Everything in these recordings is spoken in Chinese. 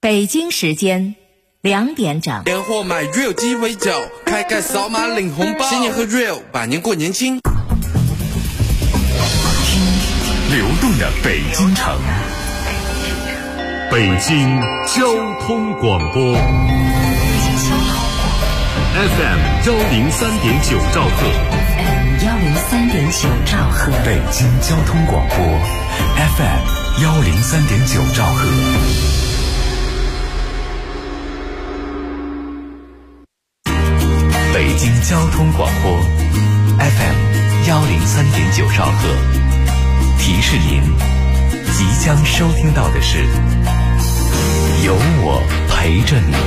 北京时间2点整。 年货买 Real 鸡尾酒，开盖扫码领红包，新年喝 Real， 百年过年轻。 流动的北京城，北京交通广播 FM 103.9兆赫 103.9兆赫， 北京交通广播 FM 103.9兆赫。北京交通广播 FM 103.9兆赫，提示您即将收听到的是有我陪着你。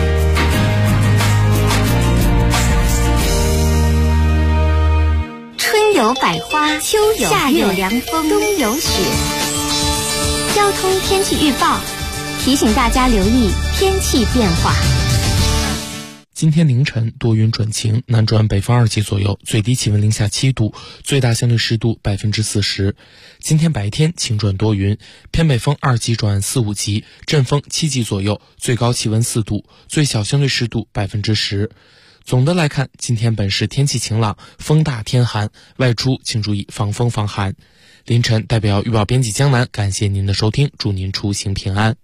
春有百花，秋有夏有凉风，冬有雪。交通天气预报提醒大家留意天气变化。 今天凌晨多云转晴，南转北风2级左右，最低气温零下7度，最大相对湿度40%。今天白天晴转多云，偏北风2级转4、5级，阵风7级左右，最高气温4度，最小相对湿度10%。总的来看，今天本市天气晴朗，风大天寒，外出请注意防风防寒。凌晨代表预报编辑江南感谢您的收听，祝您出行平安。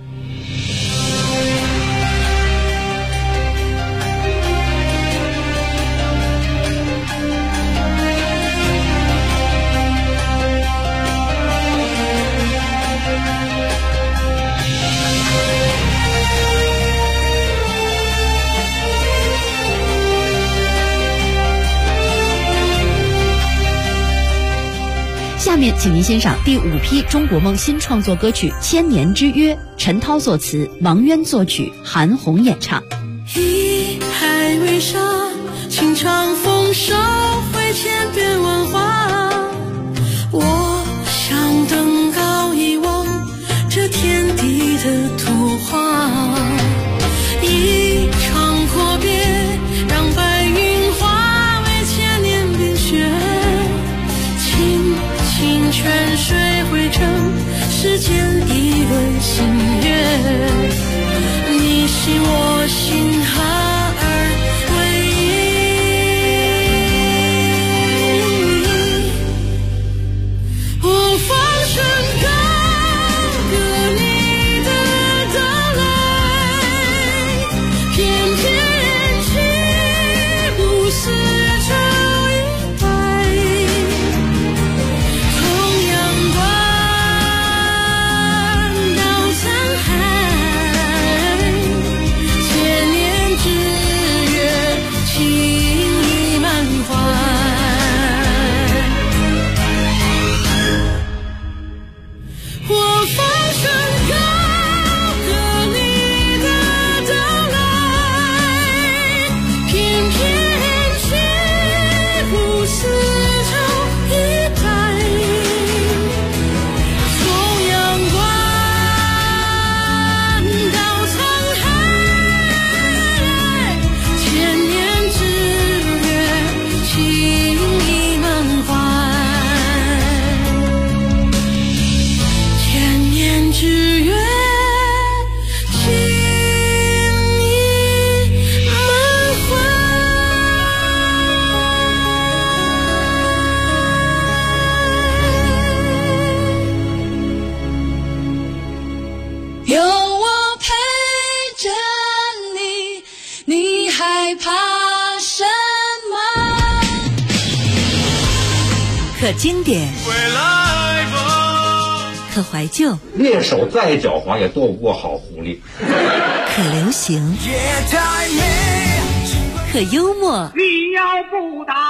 下面请您欣赏第5批中国梦新创作歌曲《千年之约》，陈涛作词，王渊作曲，韩红演唱。 一海为沙，情长风梢，挥千变万化。我想登高一望这天地的图画，一场阔别，让白云化为千年冰雪。泉水汇成世间一轮新月，你是我心哈而唯一。我放声高歌你的到来，翩翩起舞丝绸一白。 可经典，可怀旧， 猎手再狡猾也斗不过好狐狸。 可流行，可幽默。 你要不打，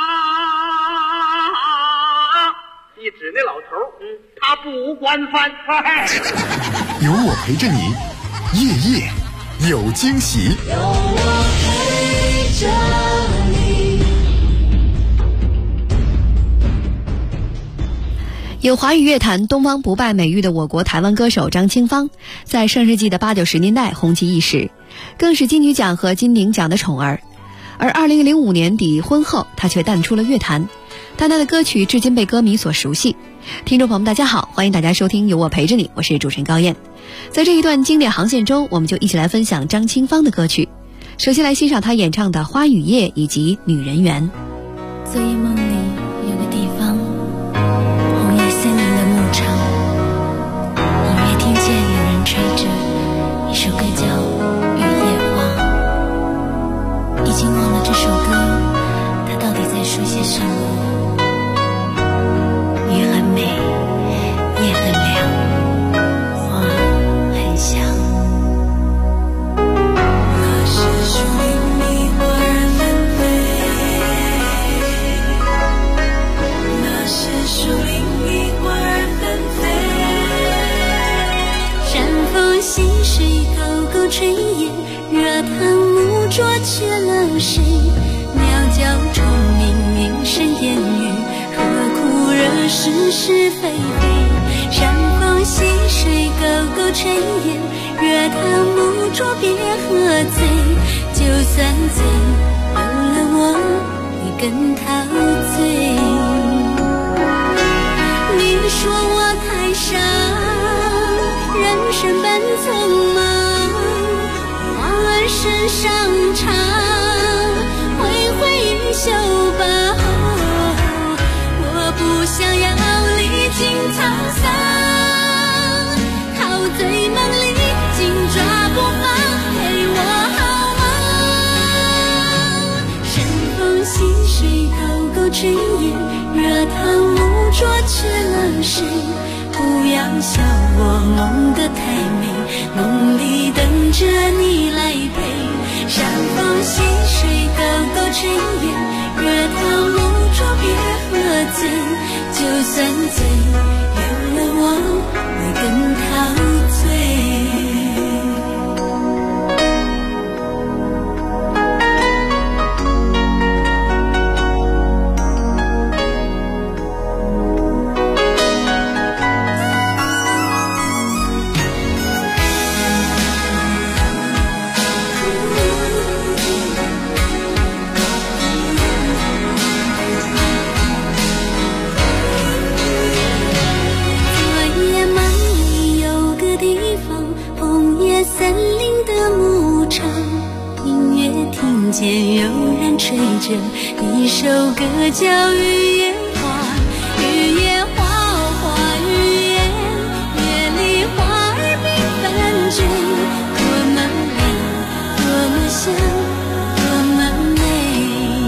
一指那老头，他不管饭菜。 有我陪着你，夜夜有惊喜。 有我陪着你。 有华语乐坛东方不败美誉的我国台湾歌手张清芳，在上世纪的80、90年代红极一时，更是金曲奖和金鼎奖的宠儿。而2005年底婚后，她却淡出了乐坛，但她的歌曲至今被歌迷所熟悉， 听众朋友们大家好，欢迎大家收听有我陪着你，我是主持人高燕。在这一段经典航线中，我们就一起来分享张清芳的歌曲。首先来欣赏她演唱的《花与叶》以及《女人缘》。 昨夜梦里有个地方，红叶森林的牧场，隐约听见有人吹着一首歌叫《雨夜花》，已经忘了这首歌它到底在说些什么。雨很美，夜很凉，花很香。那是树林里花儿纷飞，那是树林里花儿纷飞。山风细水，沟沟炊烟，热汤木桌缺了谁？鸟叫虫鸣，鸣声烟雨，何苦惹是是非非？山风细水，沟沟炊烟，热汤木桌别喝醉。就算醉，有了我会更陶醉。你说我太傻，人生本匆忙，花儿身上插，挥挥衣袖吧。我不想要历经沧桑，陶醉梦里紧抓不放，陪我好吗？山风细水，沟沟炊烟，热汤木桌缺了谁？不要笑我梦得太美，梦里等着你来陪。山风细水，沟沟炊烟，热汤木桌别喝醉。就算醉，有了我会更陶醉。听见有人吹着一首歌叫《雨夜花》，雨夜花哦花雨夜，夜里花儿缤纷坠，多么亮，多么香，多么美。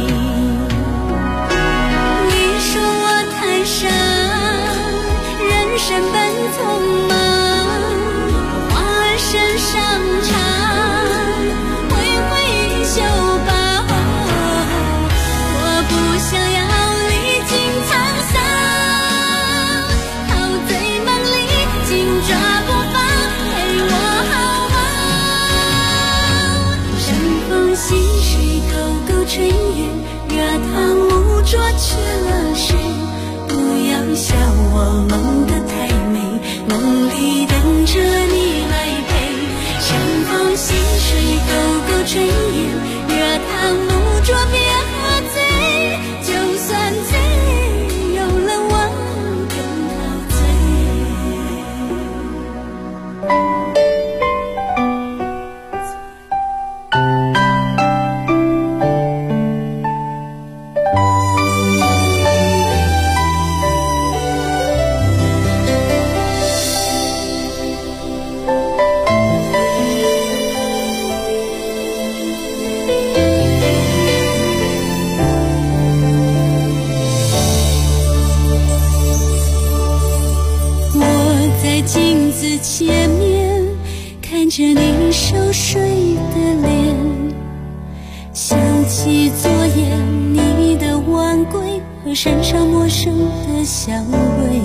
你说我太傻，人生本匆忙，花儿身上插，就吧，我不想要历经沧桑，陶醉梦里紧抓不放，陪我好吗？山风细水，沟沟炊烟，热汤木桌缺了谁？不要笑我梦得太美，梦里等着你来陪。山风细水，沟沟炊烟，热汤木桌别喝醉。就算醉，有了我更陶镜子前面看着你熟睡的脸，想起昨夜你的晚归和身上陌生的香味。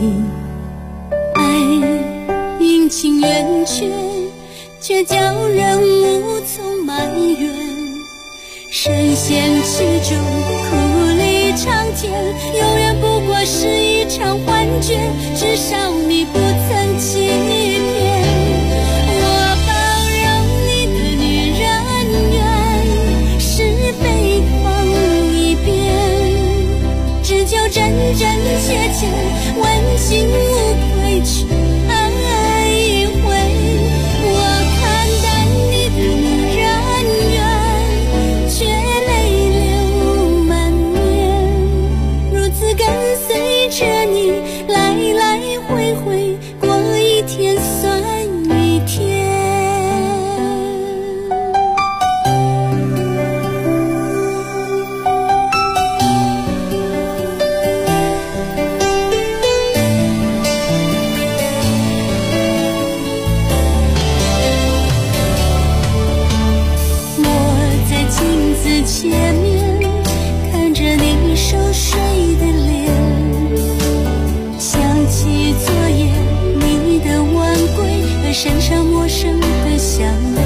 爱阴晴圆缺，却叫人无从埋怨，深陷其中苦里长天，永远不过是一场幻觉，至少你不曾欺骗我。包容你的女人缘，是非放一边，只求真真切切，温馨身上陌生的香味。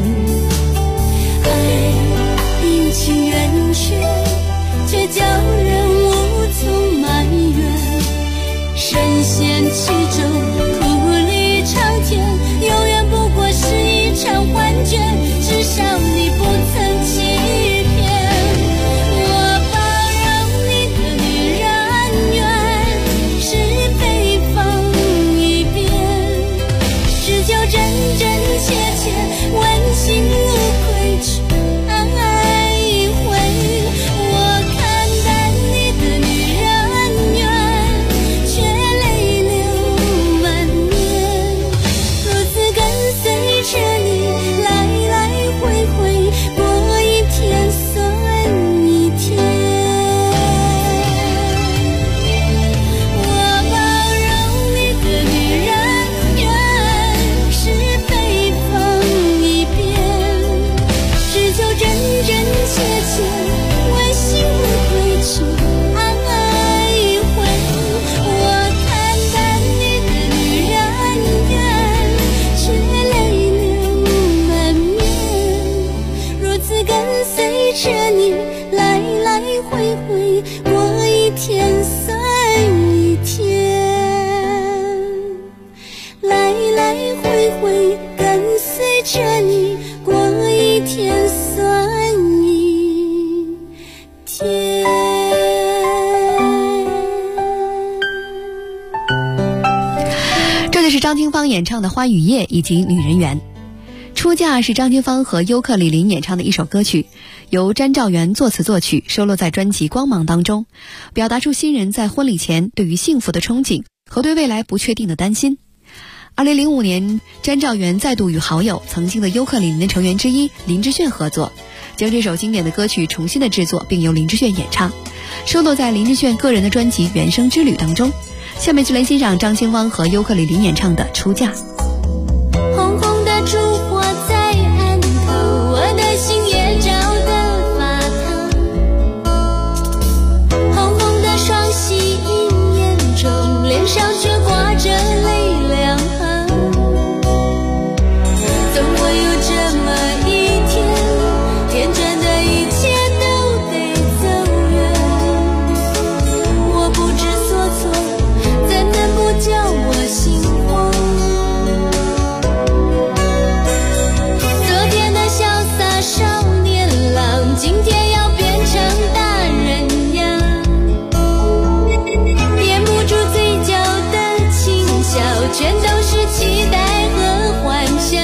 爱阴晴圆缺，却叫人无从埋怨。深陷其中，苦里长天，永远不过是一场幻觉。至少你不曾欺骗我，包容你的女人缘是北方一边，只求真真切切，问心无愧去爱一回。我看淡你的女人缘，却泪流满面，如此跟随着你来来回回，过一天算一天。我包容你的女人缘是北方一边，只求真真切切，问心无愧去爱一回。我看淡你的女人缘，却泪流满面，如此跟随着你来来回回，过一天算一天，来来回回跟随着你，过一天算一天。 这就是张清芳演唱的《花与叶》以及《女人缘》。出嫁是张清芳和尤克里里演唱的一首歌曲，由詹兆元作词作曲，收录在专辑《光芒》当中，表达出新人在婚礼前对于幸福的憧憬和对未来不确定的担心。2005年，詹兆元再度与好友曾经的尤克里里的成员之一林志炫合作，将这首经典的歌曲重新的制作，并由林志炫演唱，收录在林志炫个人的专辑《原声之旅》当中。下面就来欣赏张清芳和尤克里里演唱的《出嫁》。 红红的烛火在案头，我的心也照得发烫。红红的双喜映眼中，脸上却挂着泪两行。总会有这么一天，天真的一切都得走远。我不知所措，怎能不叫我心慌？昨天的潇洒少年郎，今天要变成大人样。掩不住嘴角的轻笑，全都是期待和幻想。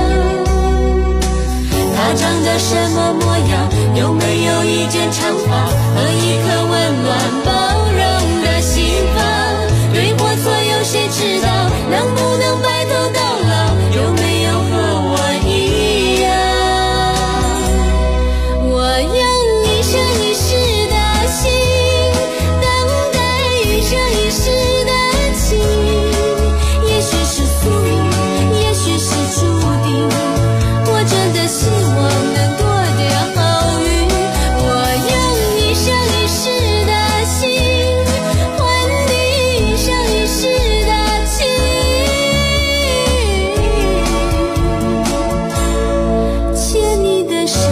他长得什么模样？有没有一卷长发和一颗温暖包容的心房？对或错有谁知道？能不能白头到老？有没有和我一样？我用一生一世的心，等待一生一世的情。也许是宿命，也许是注定，我真的希望能多点好运。我用一生一世的心，换你一生一世的情。牵你的手，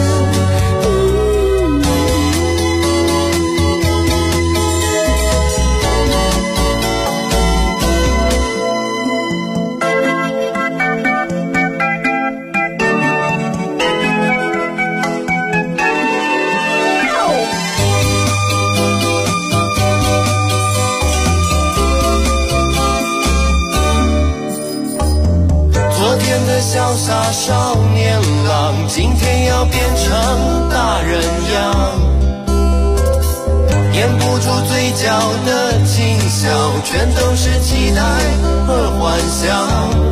昨天的潇洒少年郎，今天要变成大人样。掩不住嘴角的轻笑，全都是期待和幻想。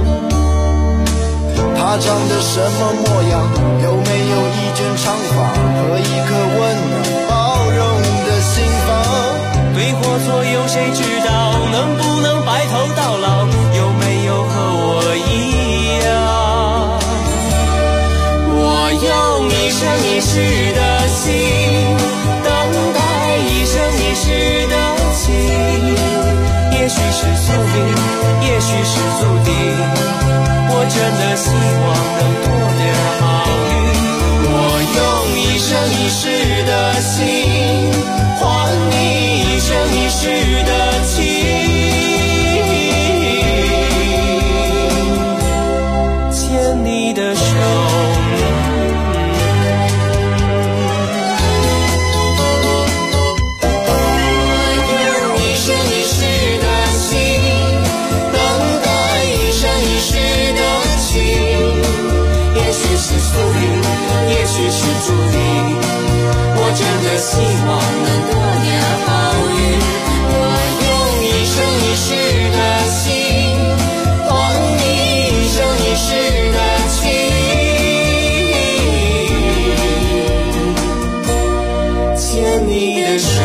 他长得什么模样？有没有一卷长发和一颗温暖包容的心房？对或错有谁知道？能不能白头到老？有没有和我一样？我用一生一世的心，等待一生一世的情。也许是宿命，也许是注定，我我真的希望能多点好运。我用一生一世的心换你一生一世的情，牵你的手。也许是注定，我真的希望能多点好运。我用一生一世的心换你一生一世的情，牵你的手。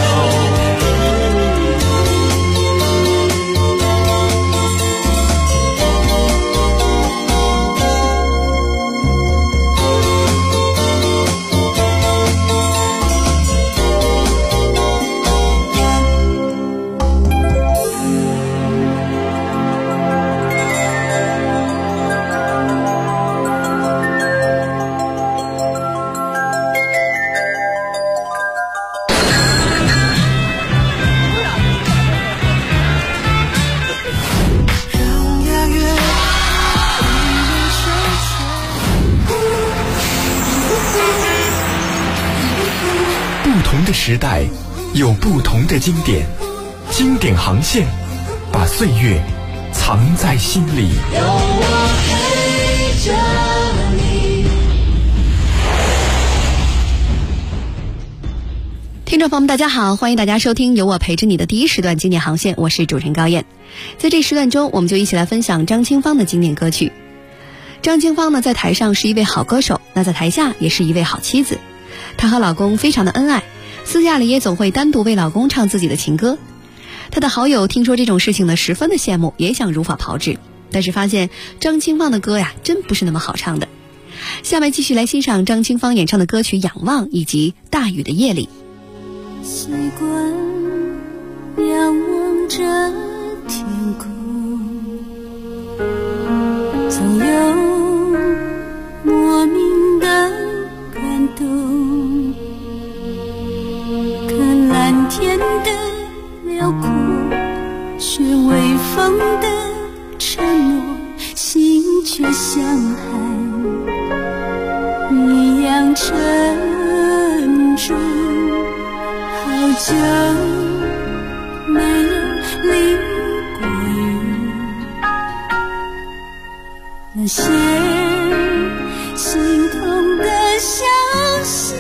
时代有不同的经典，经典航线把岁月藏在心里。有我陪着你。 听众朋友们大家好，欢迎大家收听由我陪着你的第一时段经典航线，我是主持人高燕。在这时段中，我们就一起来分享张清芳的经典歌曲。张清芳呢，在台上是一位好歌手，那在台下也是一位好妻子。她和老公非常的恩爱，私下里也总会单独为老公唱自己的情歌。她的好友听说这种事情呢，十分的羡慕，也想如法炮制，但是发现张清芳的歌呀，真不是那么好唱的。下面继续来欣赏张清芳演唱的歌曲《仰望》以及《大雨的夜里》。 习惯仰望着天空，总有莫名的感动，看蓝天的辽阔，却微风的沉默，心却像海一样沉重，好久没有淋过雨，那些心痛的消息，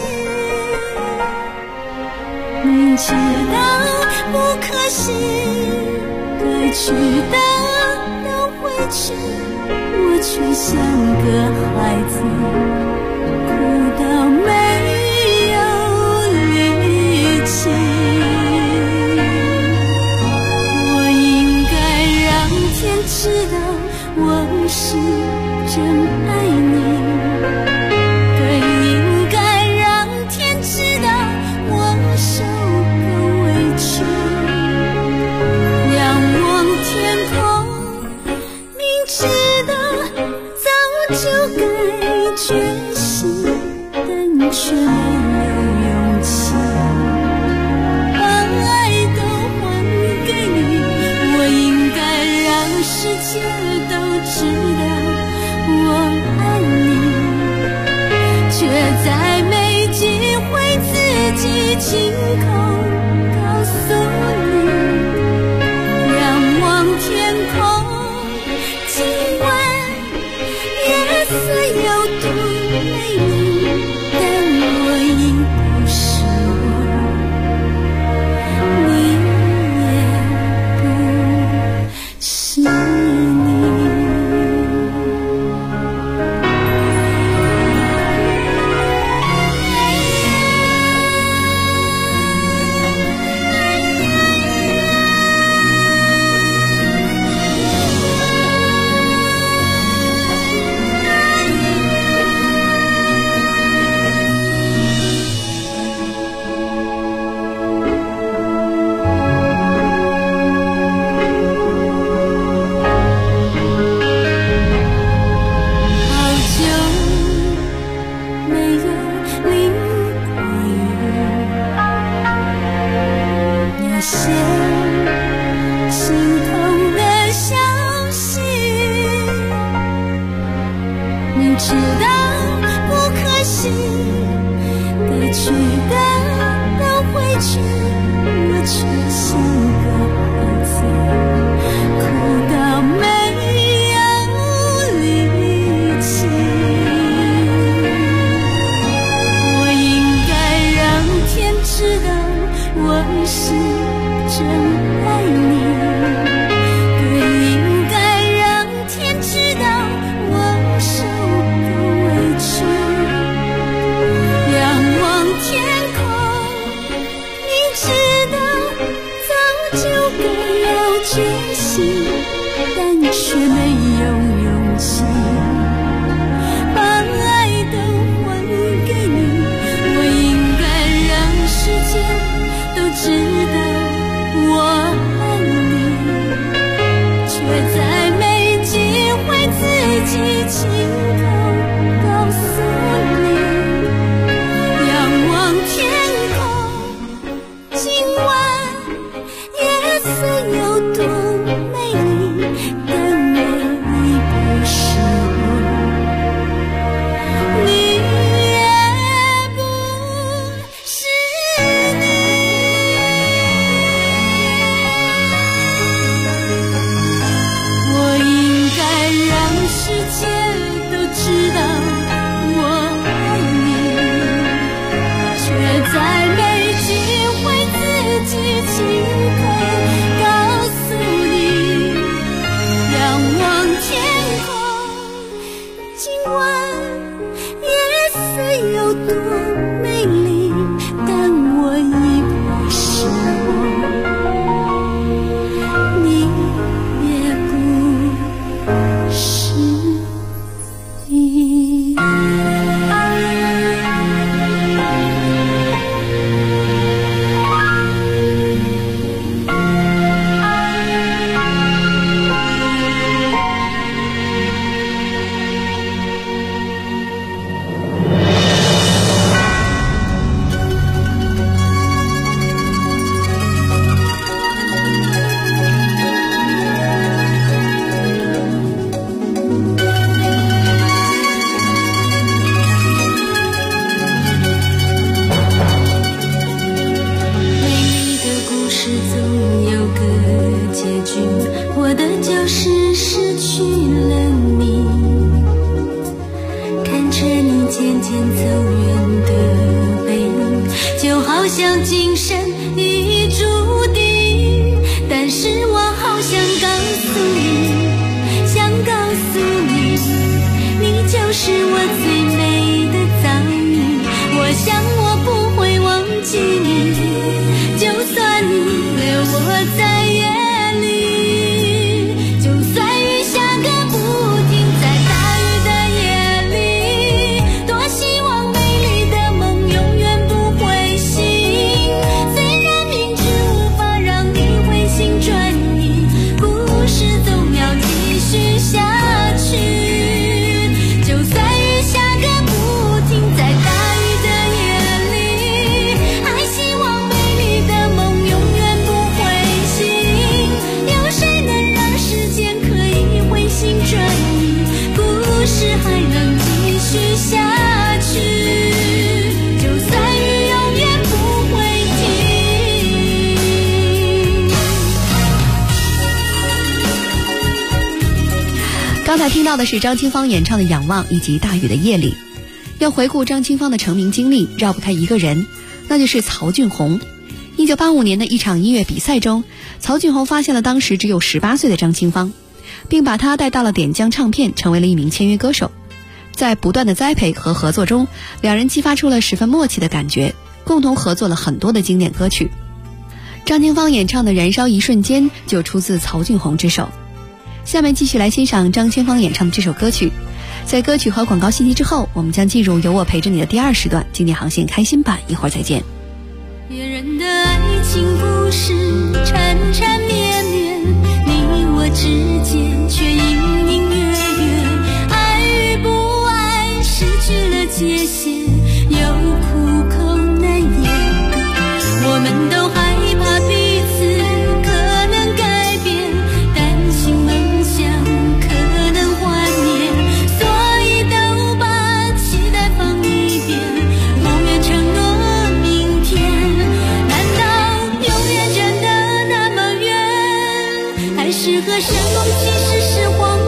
明知道不可惜，该去的都会去，我却像个孩子，哭到没有力气。我应该让天知道我是真爱你，更应该让天知道我受够委屈。仰望天空，明知道早就该决心等我是真爱你，更应该让天知道我受够委屈。仰望天空，你知道早就该要觉醒，但却没有勇气把爱都还给你。我应该让世界都知道我爱你，却在没机会自己亲口告诉你。仰望天空，今晚夜色有多美丽，但我已不是我，你也不是你。我应该让世界都知道我爱你，却在没机会自己亲口告诉你。仰望天空，今晚夜色有多美丽，但我已不是我，你也不是你。美丽的故事总有个结局，我的就是失去了你。看着你渐渐走远的背影，就好像今生已注定。但是我好想告诉你，想告诉你，你就是我最美的遭遇。我想我不会忘记你，就算你留我在夜里，就算雨下个不停，在大雨的夜里，多希望美丽的梦永远不会醒。虽然明知无法让你回心转意，故事总要继续下去。就算雨下个不停，在大雨的夜里，还希望美丽的梦永远不会醒。有谁能让时间可以回心转意，故事还能继续下去。就算雨永远不会停。 刚才听到的是张清芳演唱的《仰望》以及《大雨的夜里》。要回顾张清芳的成名经历，绕不开一个人，那就是曹俊宏。1985年的一场音乐比赛中，曹俊宏发现了当时只有18岁的张清芳，并把她带到了点将唱片，成为了一名签约歌手。在不断的栽培和合作中，两人激发出了十分默契的感觉，共同合作了很多的经典歌曲。张清芳演唱的《燃烧一瞬间》就出自曹俊宏之手。下面继续来欣赏张清芳演唱的这首歌曲。在歌曲和广告信息之后，我们将进入有我陪着你的第2时段经典航线开心版，一会儿再见。 别人的爱情故事缠缠绵绵，你我之间却隐隐约约，爱与不爱失去了界限，又苦口难言。我们都害怕彼此可能改变，担心梦想可能幻灭，所以都把期待放一边，不愿承诺明天。难道永远真的那么远，还是和生梦其实是谎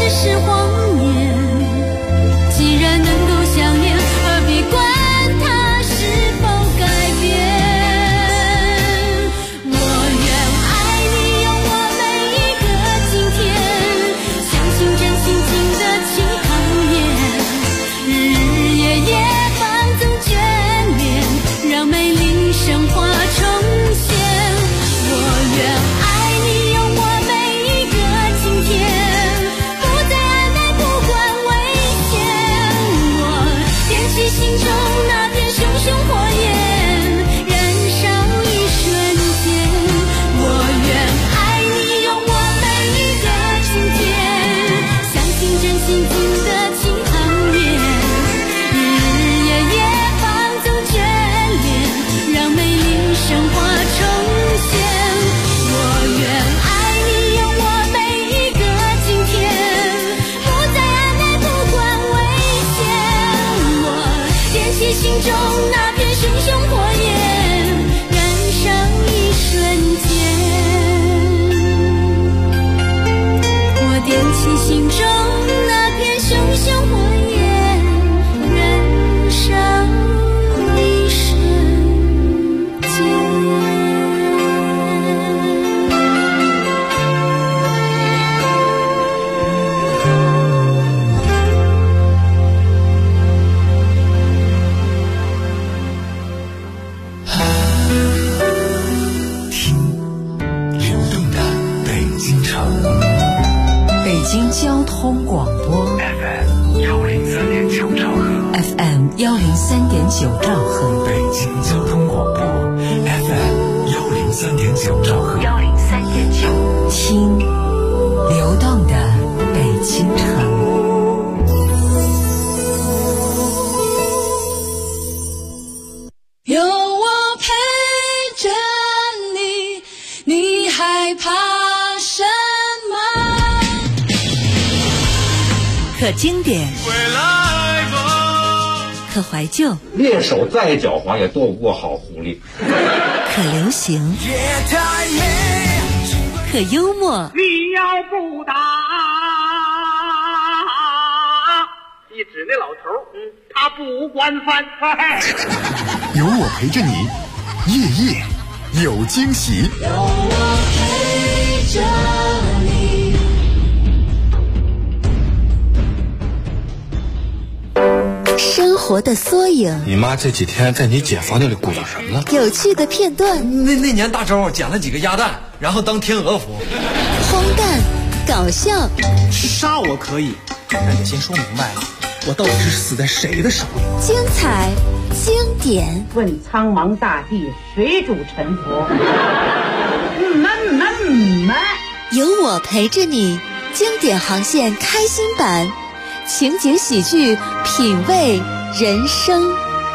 只是谎言。既然能够相恋，何必管它是否改变？我愿爱你，用我每一个今天，相信真性情的情好言，日日夜夜放纵眷恋，让美丽生活重现。我愿爱你，用我每一个今天，不再按捺不管危险。我点起心中那片熊熊火焰，燃烧一瞬间。我愿爱你，用我每一个今天，相信真性情的情行言，日日夜夜放纵眷恋，让美丽生活重现。我愿爱你，用我每一个今天，不再按捺不管危险。我点起心中那片熊熊火焰，燃烧一瞬间。我点起心中那片熊熊火焰，燃烧一瞬间。 流动的北京城北京交通广播 FM 103.9兆赫， FM 103.9兆赫， 北京交通广播 FM 103.9兆赫， 听流动的北京城。 有我陪着你，你害怕什么？ 可经典，可怀旧， 猎手再狡猾也斗不过好狐狸。 可流行，可幽默， 你要不打，一指那老头他不惯犯。 有我陪着你，夜夜有惊喜。 有我陪着你。 生活的缩影， 你妈这几天在你姐房间里鼓捣什么呢？ 有趣的片段， 那年大周捡了几个鸭蛋，然后当天鹅服。 荒诞，搞笑。 杀我可以，但得先说明白了，我到底是死在谁的手里？ 精彩，经典。 问苍茫大地，谁主沉浮？ 有我陪着你，经典航线开心版，情景喜剧，品味人生。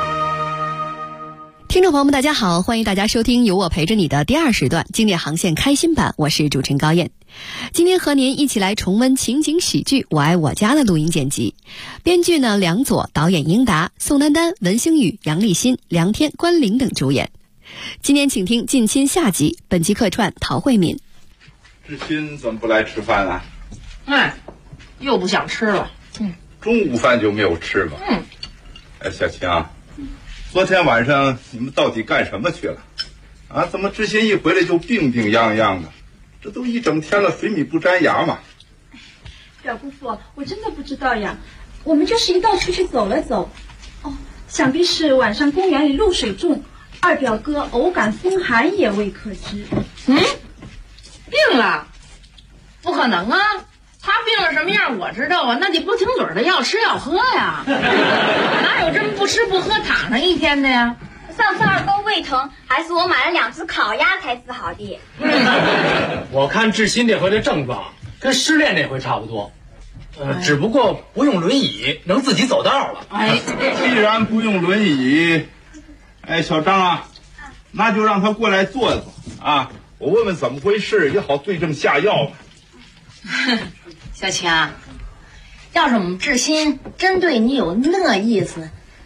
听众朋友们大家好，欢迎大家收听有我陪着你的第二时段经典航线开心版，我是主持人高燕。今天和您一起来重温情景喜剧《我爱我家》的录音剪辑。编剧呢梁左，导演英达、宋丹丹、文星宇、杨立新、梁天、关凌等主演。今天请听近亲下集，本期客串陶慧敏。 志新怎么不来吃饭啊？ 又不想吃了。 中午饭就没有吃吗？哎，小青啊，昨天晚上你们到底干什么去了？啊，怎么志新一回来就病病殃殃的？这都一整天了，水米不沾牙嘛。 表姑父，我真的不知道呀，我们就是一道出去走了走。想必是晚上公园里露水重，二表哥偶感风寒也未可知。 病了？不可能啊！他病了什么样我知道啊，那得不停嘴的要吃要喝呀，哪有这么不吃不喝躺上一天的呀？ 上次二哥胃疼，还是我买了2只烤鸭才治好的。 我看志新这回的症状跟失恋那回差不多，只不过不用轮椅，能自己走道了。 既然不用轮椅，小张啊，那就让他过来坐坐啊，我问问怎么回事，也好对症下药嘛。 小晴，要是我们志新真对你有那意思，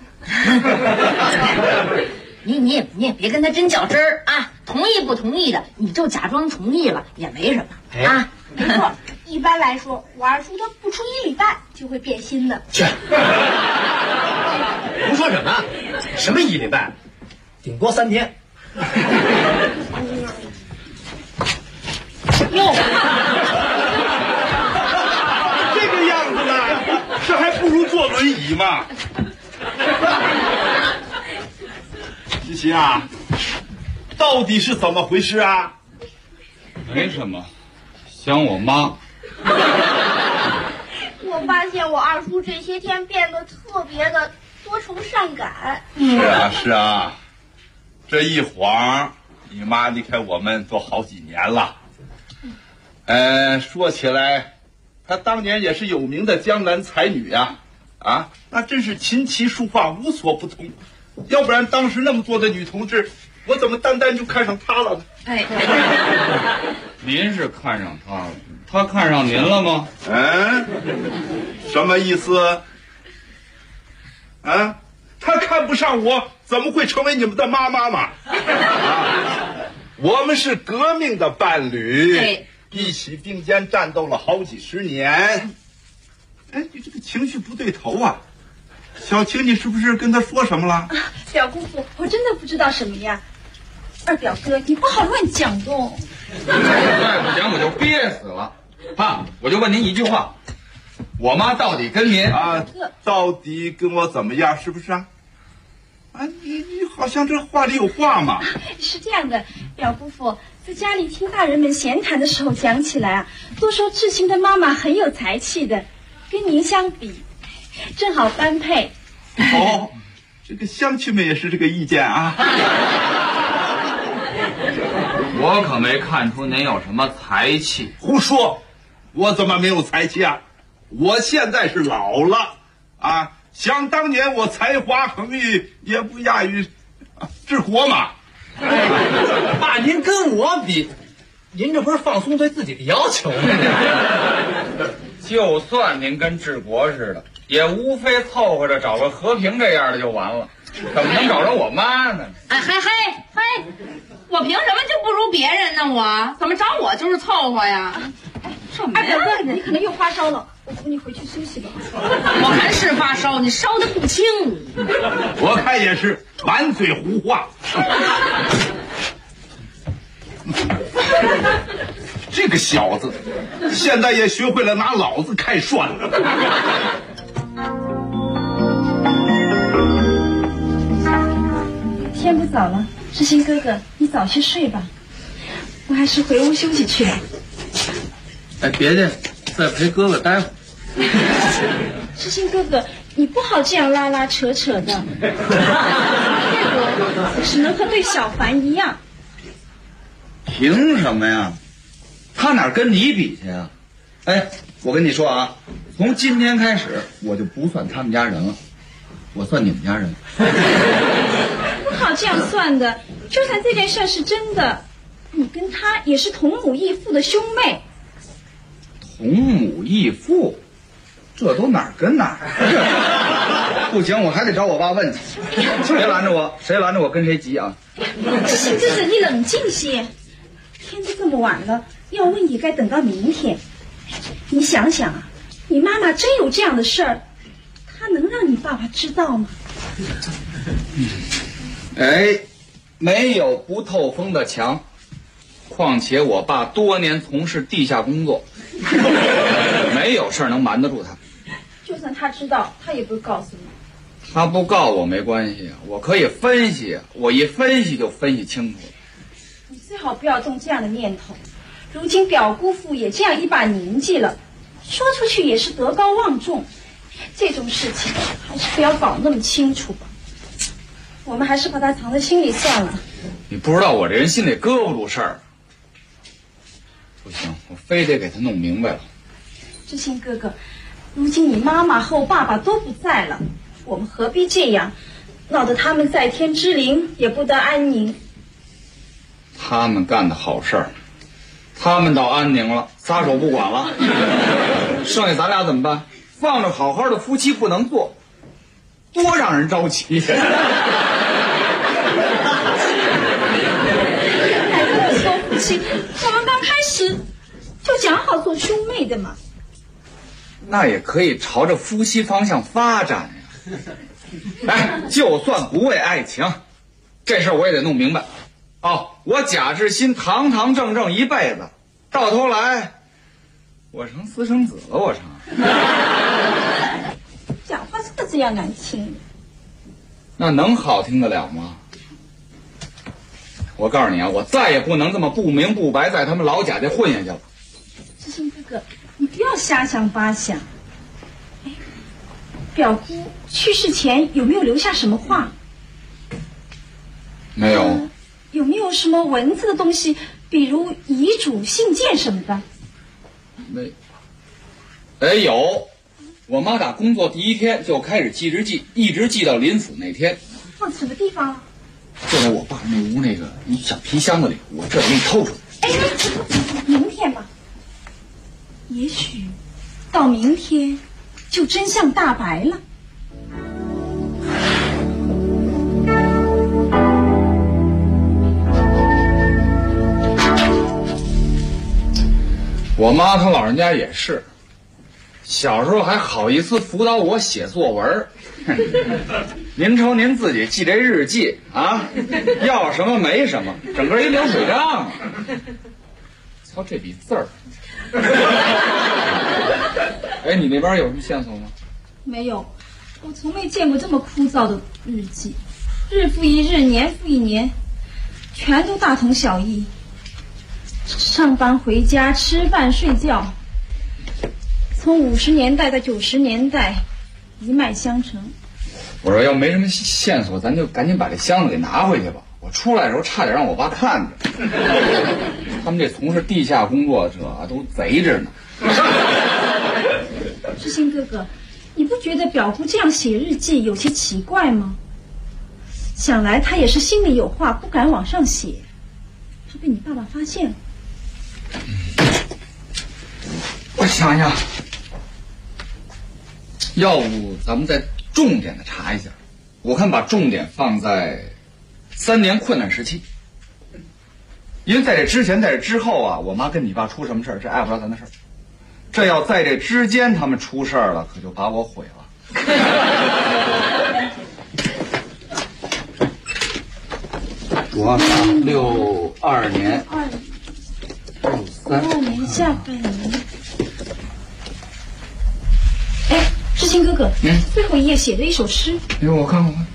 你也别跟他真较真儿啊，同意不同意的，你就假装同意了也没什么啊。 没错， 一般来说，我二叔他不出1礼拜就会变心的。 去，胡说什么？什么1礼拜？顶多3天。 哟， 这个样子呢，这还不如坐轮椅嘛。琪琪啊，到底是怎么回事啊？ 没什么，想我妈。 我发现我二叔这些天变得特别的多愁善感。 是啊，这一晃，你妈离开我们都好几年了。说起来，她当年也是有名的江南才女呀，那真是琴棋书画无所不通。要不然当时那么多的女同志，我怎么单单就看上她了呢？ 哎， 您是看上她了，她看上您了吗？ 什么意思？她看不上我，怎么会成为你们的妈妈嘛？我们是革命的伴侣，一起并肩战斗了好几十年。你这个情绪不对头啊！小青，你是不是跟他说什么了？ 表姑父，我真的不知道什么呀。二表哥，你不好乱讲的。 再不讲我就憋死了。爸，我就问您一句话，我妈到底跟您到底跟我怎么样？是不是啊？你好像这话里有话嘛。 是这样的，表姑父，在家里听大人们闲谈的时候讲起来都说志兴的妈妈很有才气的，跟您相比，正好般配。 这个乡亲们也是这个意见啊。 我可没看出您有什么才气。 胡说，我怎么没有才气啊？我现在是老了想当年我才华横溢，也不亚于治国嘛。 爸，您跟我比，您这不是放松对自己的要求吗？ 就算您跟治国似的，也无非凑合着找个和平这样的就完了，怎么能找着我妈呢？ 哎嘿，我凭什么就不如别人呢？我怎么找我就是凑合呀？ 二表哥，你可能又发烧了，我扶你回去休息吧。 我还是发烧，你烧得不轻。 我看也是满嘴胡话。这个小子现在也学会了拿老子开涮了。 天不早了，志兴哥哥，你早些睡吧，我还是回屋休息去吧。 别介，再陪哥哥待会儿。 志兴哥哥，你不好这样拉拉扯扯的，这个只能和对小凡一样。 凭什么呀？他哪跟你比去呀？我跟你说啊，从今天开始我就不算他们家人了，我算你们家人。 不好这样算的，就算这件事是真的，你跟他也是同母异父的兄妹。 同母异父，这都哪儿跟哪儿？不行，我还得找我爸问去。谁拦着我，谁拦着我跟谁急啊？ 志兴哥哥，你冷静些，天都这么晚了，要问也该等到明天。你想想你妈妈真有这样的事儿，她能让你爸爸知道吗？ 没有不透风的墙。况且我爸多年从事地下工作，没有事能瞒得住他。 就算他知道，他也不会告诉你。 他不告我没关系，我可以分析，我一分析就分析清楚了。 你最好不要动这样的念头。如今表姑父也这样一把年纪了，说出去也是德高望重，这种事情还是不要搞那么清楚吧。我们还是把它藏在心里算了。 你不知道我这人心里搁不住事儿。不行，我非得给他弄明白了。 志兴哥哥，如今你妈妈和我爸爸都不在了，我们何必这样，闹得他们在天之灵也不得安宁。 他们干的好事儿，他们倒安宁了，撒手不管了。剩下咱俩怎么办？放着好好的夫妻不能做，多让人着急。我们刚开始就讲讲好做兄妹的嘛。 那也可以朝着夫妻方向发展呀。哎，就算不为爱情，这事儿我也得弄明白。哦，我贾志新堂堂正正一辈子，到头来我成私生子了，我成。 讲话真的这样难听？ 那能好听得了吗？我告诉你啊，我再也不能这么不明不白在他们老贾家混下去了。 志新哥哥，你不要瞎想八想。哎，表姑去世前有没有留下什么话？ 没有。 有没有什么文字的东西，比如遗嘱、信件什么的？ 没。哎，有。我妈打工作第一天就开始记日记，一直记到临死那天。 放什么地方啊？ 就在我爸那屋那个一小皮箱子里，我这给你偷出来。 哎，明天吧。也许到明天就真相大白了。 我妈她老人家也是，小时候还好意思辅导我写作文。您瞅您自己记这日记啊，要什么没什么，整个一流水账。瞧这笔字儿。哎，你那边有什么线索吗？ 没有，我从没见过这么枯燥的日记，日复一日，年复一年，全都大同小异。上班回家，吃饭睡觉，从50年代到90年代，一脉相承。 我说要没什么线索，咱就赶紧把这箱子给拿回去吧。我出来的时候差点让我爸看见。他们这从事地下工作者啊，都贼着呢。 志新哥哥，你不觉得表姑这样写日记有些奇怪吗？想来她也是心里有话不敢往上写，怕被你爸爸发现了。 我想想，要不咱们再重点的查一下，我看把重点放在3年困难时期，因为在这之前在这之后啊，我妈跟你爸出什么事儿，这碍不着咱的事儿。这要在这之间他们出事儿了，可就把我毁了。我62年 62年下半年。哎，志清哥哥，最后一页写着一首诗。 哎，我看看。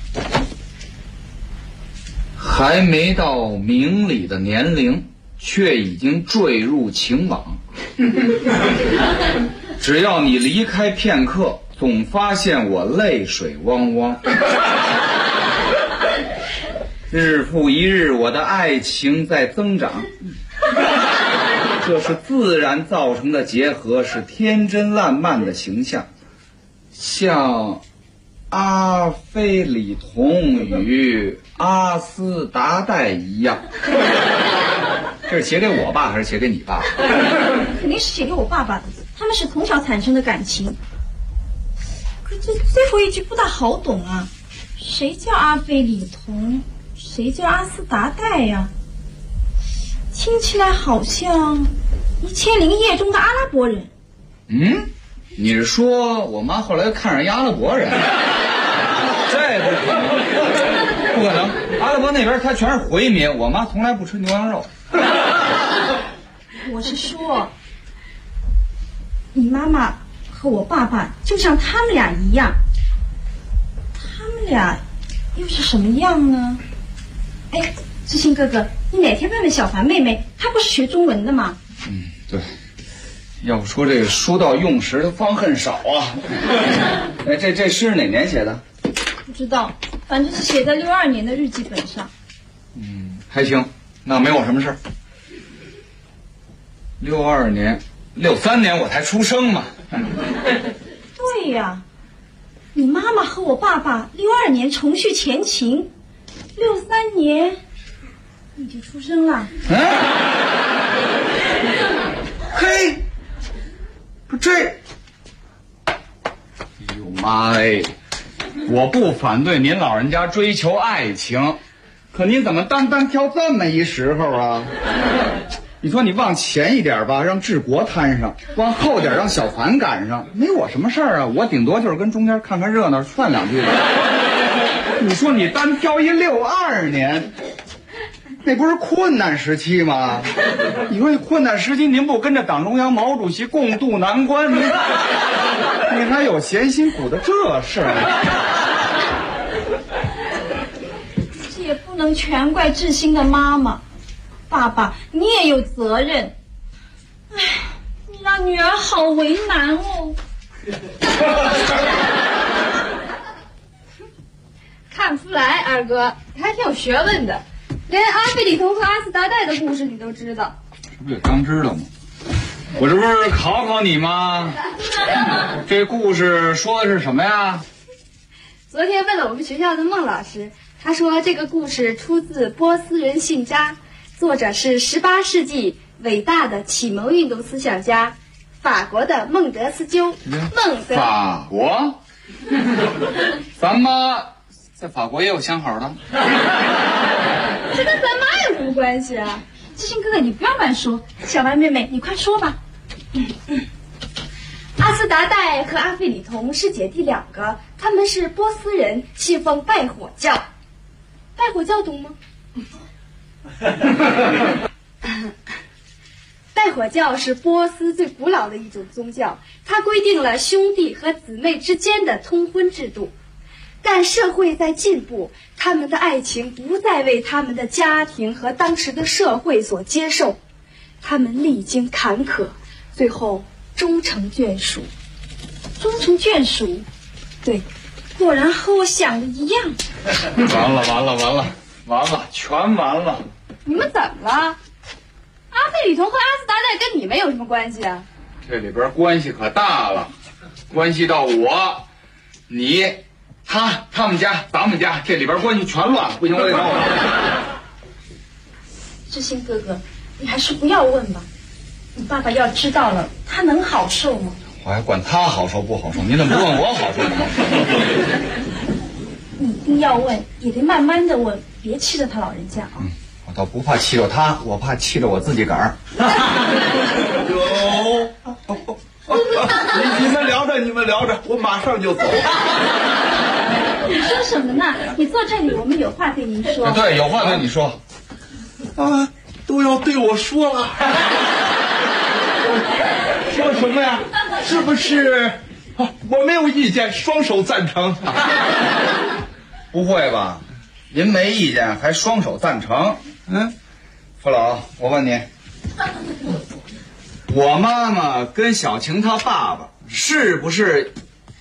还没到明理的年龄，却已经坠入情网。只要你离开片刻，总发现我泪水汪汪。日复一日，我的爱情在增长。这是自然造成的结合，是天真烂漫的形象，像阿非里童与阿斯达代一样。这是写给我爸还是写给你爸？ 肯定是写给我爸爸的，他们是从小产生的感情。可这最后一句不大好懂啊，谁叫阿非里童，谁叫阿斯达代呀？听起来好像1000零一夜中的阿拉伯人。 你是说我妈后来看上一阿拉伯人？这不可能，不可能！阿拉伯那边他全是回民，我妈从来不吃牛羊肉。 我是说，你妈妈和我爸爸就像他们俩一样，他们俩又是什么样呢？哎，志清哥哥，你哪天问问小凡妹妹，她不是学中文的吗？ 对。要不说这个书到用时方恨少啊。哎，这诗是哪年写的？ 不知道，反正是写在62年的日记本上。 还行，那没我什么事儿。62年，63年我才出生嘛。 对呀，你妈妈和我爸爸62年重续前情，63年你就出生了。 嘿，不这，哎呦妈哎！我不反对您老人家追求爱情，可您怎么单挑这么一时候啊？ 你说你往前一点吧，让治国摊上；往后点，让小凡赶上。没我什么事儿啊，我顶多就是跟中间看看热闹，劝两句。你说你单挑一62年，那不是困难时期吗？你说你困难时期，您不跟着党中央毛主席共度难关，你还有闲心鼓捣这事儿？ 这也不能全怪志新的妈妈。爸爸，你也有责任。哎，你让女儿好为难哦。 看不出来，二哥，你还挺有学问的，连阿非里童和阿斯达代的故事你都知道。 这不也刚知道吗？我这不是考考你吗？这故事说的是什么呀？ 昨天问了我们学校的孟老师，他说这个故事出自波斯人信札，作者是18世纪伟大的启蒙运动思想家，法国的孟德斯鸠。 法国？咱妈在法国也有相好的。 这跟咱妈有什么关系啊？志新哥哥，你不要乱说。小白妹妹，你快说吧。 阿斯达代和阿非里童是姐弟2个，他们是波斯人，信奉拜火教。拜火教懂吗？拜火教是波斯最古老的一种宗教，它规定了兄弟和姊妹之间的通婚制度。但社会在进步，他们的爱情不再为他们的家庭和当时的社会所接受，他们历经坎坷，最后终成眷属。 终成眷属？对，果然和我想的一样。 完了，全完了。 你们怎么了？阿非里童和阿斯达代跟你们有什么关系啊？ 这里边关系可大了，关系到我、你、他们家、咱们家，这里边关系全乱了。不行，我得找我。 志新哥哥，你还是不要问吧。你爸爸要知道了，他能好受吗？ 我还管他好受不好受，你怎么不问我好受不好受？ 你一定要问，也得慢慢的问，别气着他老人家啊。 我倒不怕气着他，我怕气着我自己个儿。 你们聊着，我马上就走。 你说什么呢？你坐这里，我们有话对您说。 对，有话对你说。 啊，都要对我说了。说什么呀？是不是？我没有意见，双手赞成。 不会吧？您没意见还双手赞成？父老，我问你，我妈妈跟小晴她爸爸是不是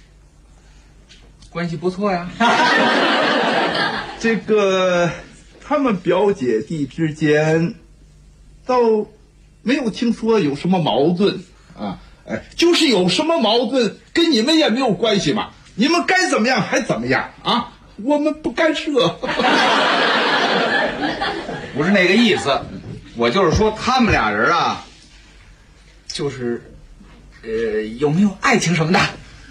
关系不错呀？ 这个他们表姐弟之间倒没有听说有什么矛盾啊。就是有什么矛盾跟你们也没有关系嘛，你们该怎么样还怎么样啊，我们不干涉。 不是那个意思，我就是说他们俩人啊，就是有没有爱情什么的。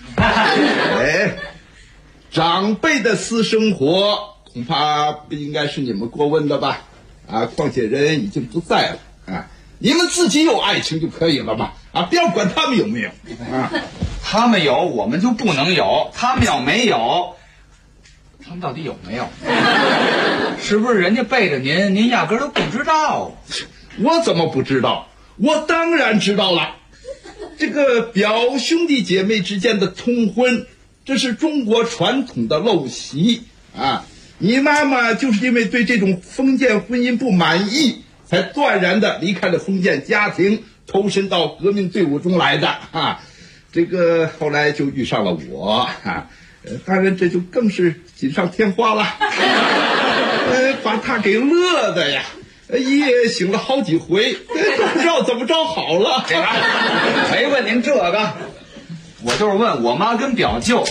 长辈的私生活恐怕不应该是你们过问的吧？况且人已经不在了你们自己有爱情就可以了嘛，不要管他们有没有他们有我们就不能有，他们要没有，他们到底有没有？是不是人家背着您，您压根都不知道？ 我怎么不知道？我当然知道了。这个表兄弟姐妹之间的通婚，这是中国传统的陋习你妈妈就是因为对这种封建婚姻不满意，才断然的离开了封建家庭，投身到革命队伍中来的这个后来就遇上了我当然这就更是锦上添花了把他给乐的呀，一夜醒了好几回，都不知道怎么着好了。 没问您这个，我就是问我妈跟表舅，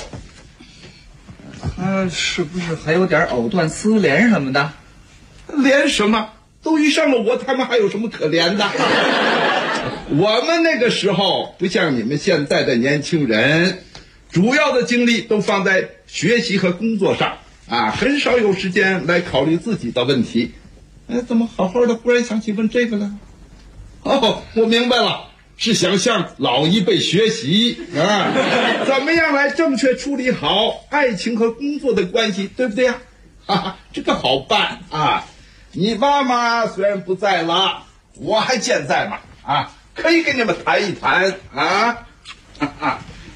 是不是还有点藕断丝连什么的？ 连什么？都遇上了我，他们还有什么可怜的？我们那个时候不像你们现在的年轻人，主要的精力都放在学习和工作上很少有时间来考虑自己的问题。怎么好好的忽然想起问这个了？ 哦，我明白了，是想向老一辈学习啊，怎么样来正确处理好爱情和工作的关系，对不对呀？哈哈，这个好办啊！你妈妈虽然不在了，我还健在嘛啊，可以跟你们谈一谈啊。哈哈，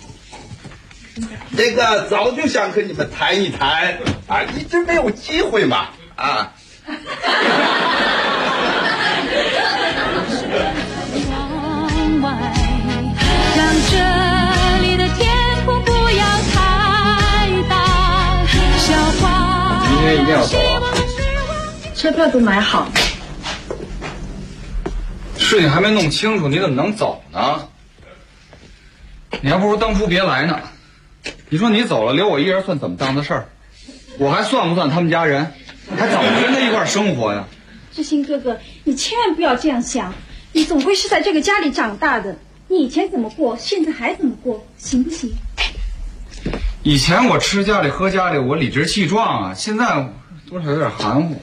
这个早就想跟你们谈一谈啊，一直没有机会嘛啊。 让这里的天空不要太大，小花明天一定要走啊！ 车票都买好。 事情还没弄清楚，你怎么能走呢？你还不如当初别来呢。你说你走了，留我一人算怎么当的事儿？我还算不算他们家人？还怎么跟他一块生活呀？ 志新哥哥，你千万不要这样想，你总归是在这个家里长大的，你以前怎么过，现在还怎么过，行不行？ 以前我吃家里喝家里，我理直气壮啊，现在多少有点含糊。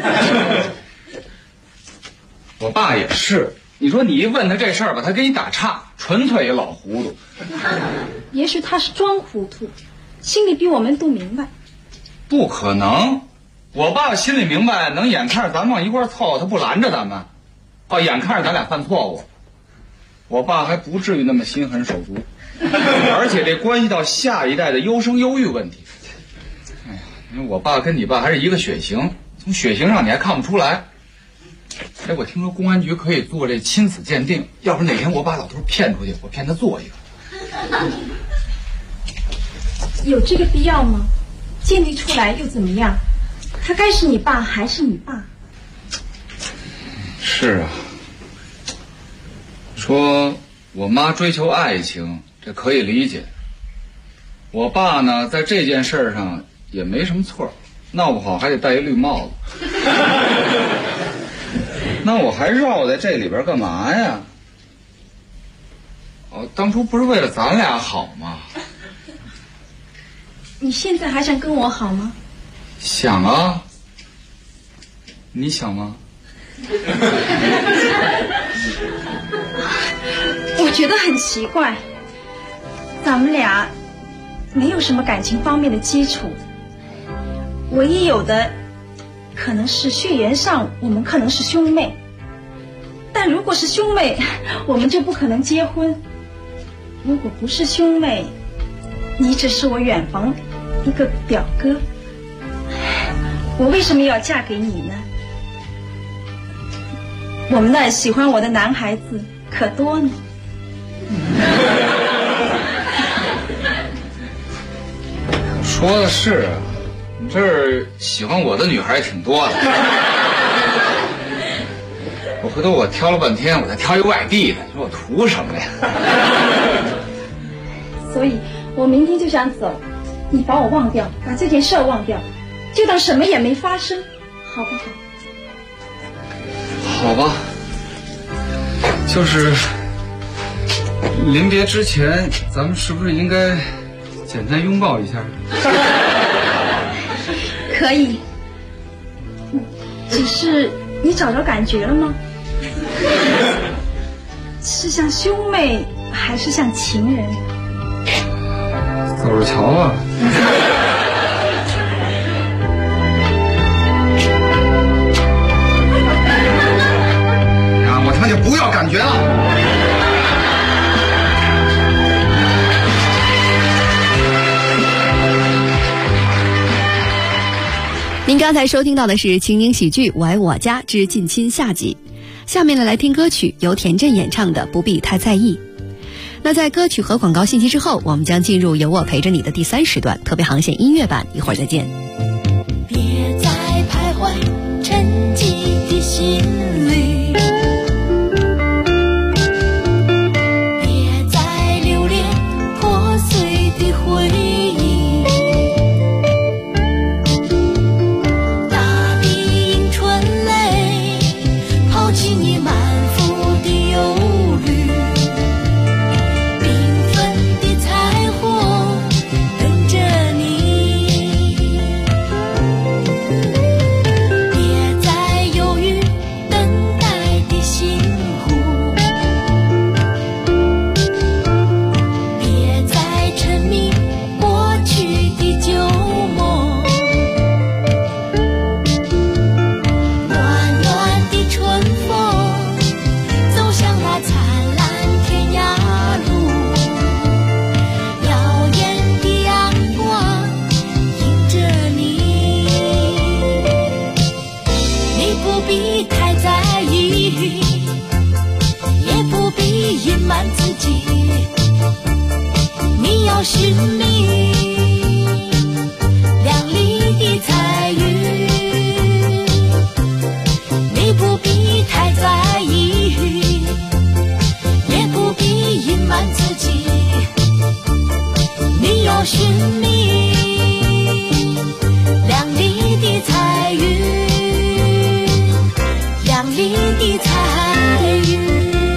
我爸也是，你说你一问他这事儿吧，他给你打岔，纯粹一老糊涂。 也许他是装糊涂，心里比我们都明白。 不可能，我爸心里明白，能眼看着咱们往一块凑，他不拦着咱们。哦，眼看着咱俩犯错误，我爸还不至于那么心狠手毒。而且这关系到下一代的优生优育问题。哎呀，因为我爸跟你爸还是一个血型，从血型上你还看不出来。哎，我听说公安局可以做这亲子鉴定，要不哪天我把老头骗出去，我骗他做一个。 有这个必要吗？鉴定出来又怎么样？他该是你爸还是你爸？ 是啊，说我妈追求爱情，这可以理解。我爸呢，在这件事上也没什么错，闹不好还得戴一绿帽子。那我还绕在这里边干嘛呀？哦，当初不是为了咱俩好吗？ 你现在还想跟我好吗？ 想啊。你想吗？ 我觉得很奇怪，咱们俩没有什么感情方面的基础，唯一有的可能是血缘上我们可能是兄妹，但如果是兄妹，我们就不可能结婚。如果不是兄妹，你只是我远房一个表哥，我为什么要嫁给你呢？我们那喜欢我的男孩子可多呢。 说的是啊，你这儿喜欢我的女孩也挺多的。我回头我挑了半天，我再挑一外地的，你说我图什么呀？ 所以我明天就想走，你把我忘掉，把这件事忘掉，就当什么也没发生，好不好？ 好吧，就是临别之前，咱们是不是应该简单拥抱一下？ 可以，只是你找着感觉了吗？是像兄妹还是像情人？ 走着瞧啊。我他妈就不要感觉了。 您刚才收听到的是情景喜剧《我爱我家之近亲》下集，下面呢来听歌曲，由田震演唱的《不必太在意》。那在歌曲和广告信息之后，我们将进入由我陪着你的第3时段特别航线音乐版，一会儿再见。 别再徘徊沉寂的心里，别再留恋破碎的回忆，大地迎春泪，抛弃你满腹的忧虑，缤纷的彩虹等着你，别再犹豫必太在意，也不必隐瞒自己。你要寻觅亮丽的彩云，你不必太在意，也不必隐瞒自己。你要寻觅亮丽的彩云，亮丽的彩云。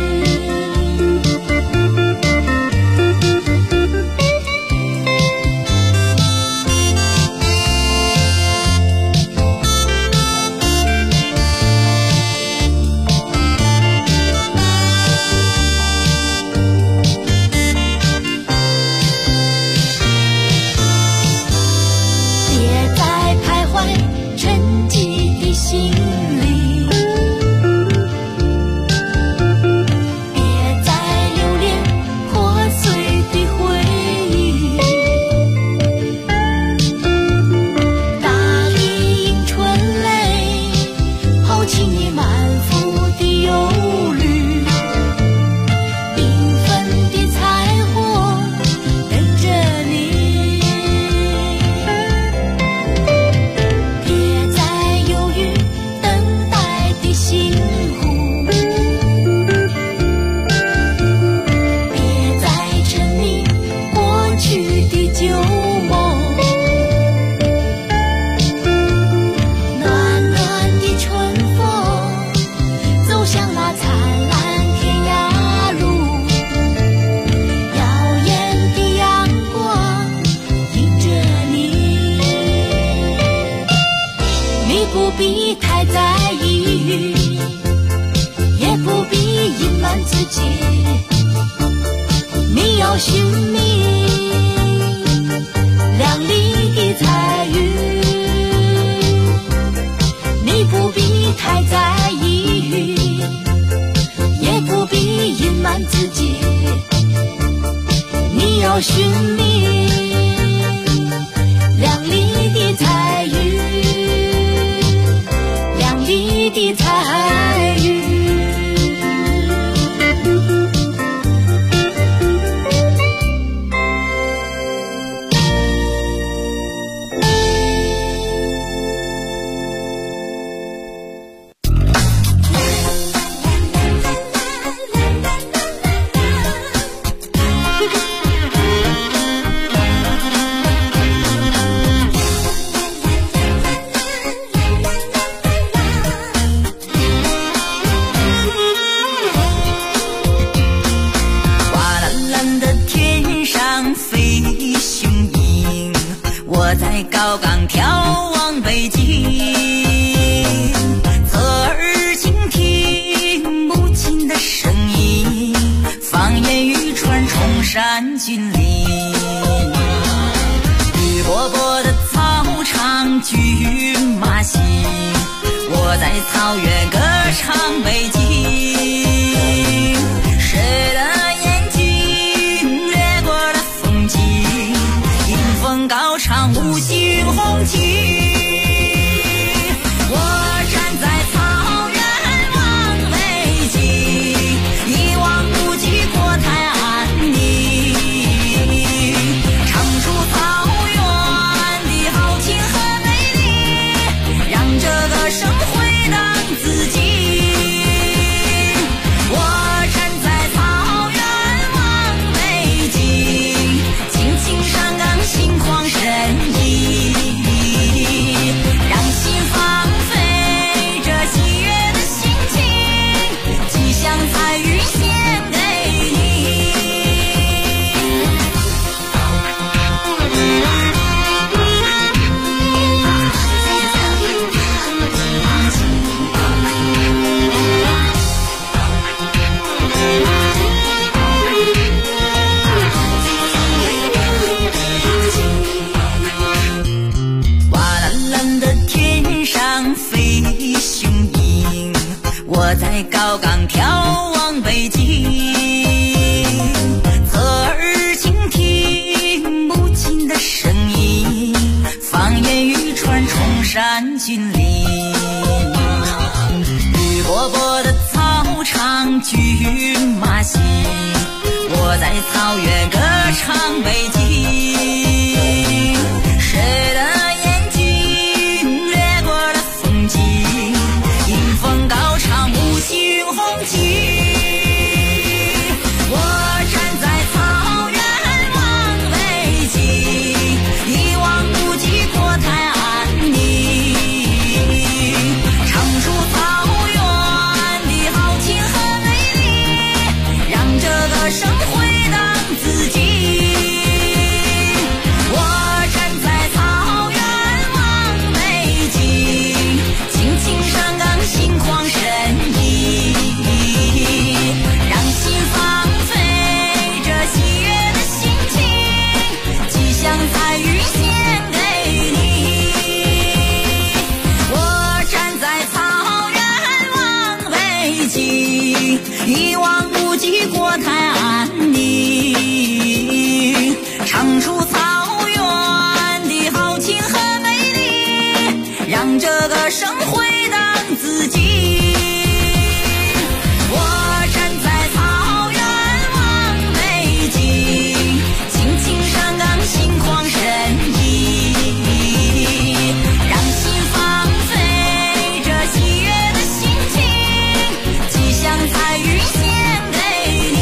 高岗眺望北京，侧耳倾听母亲的声音，放眼欲穿崇山峻岭。 望骏马行，我在草原歌唱北京。谁的眼睛掠过了风景，迎风高唱五星红旗。我站在草原望北京，一望无际国泰安宁，唱出草原的豪情和美丽，让这个省回荡自己。我站在草原望北京，青青山岗心旷神怡，让心放飞这喜悦的心情，吉祥彩云献给你。我站在草原望北京，一望无际国泰安宁，唱出草原的豪情和美丽，让这个省回荡自己。我站在草原望北京，青青山岗心旷神怡，让心放飞这喜悦的心情，吉祥彩云献给你。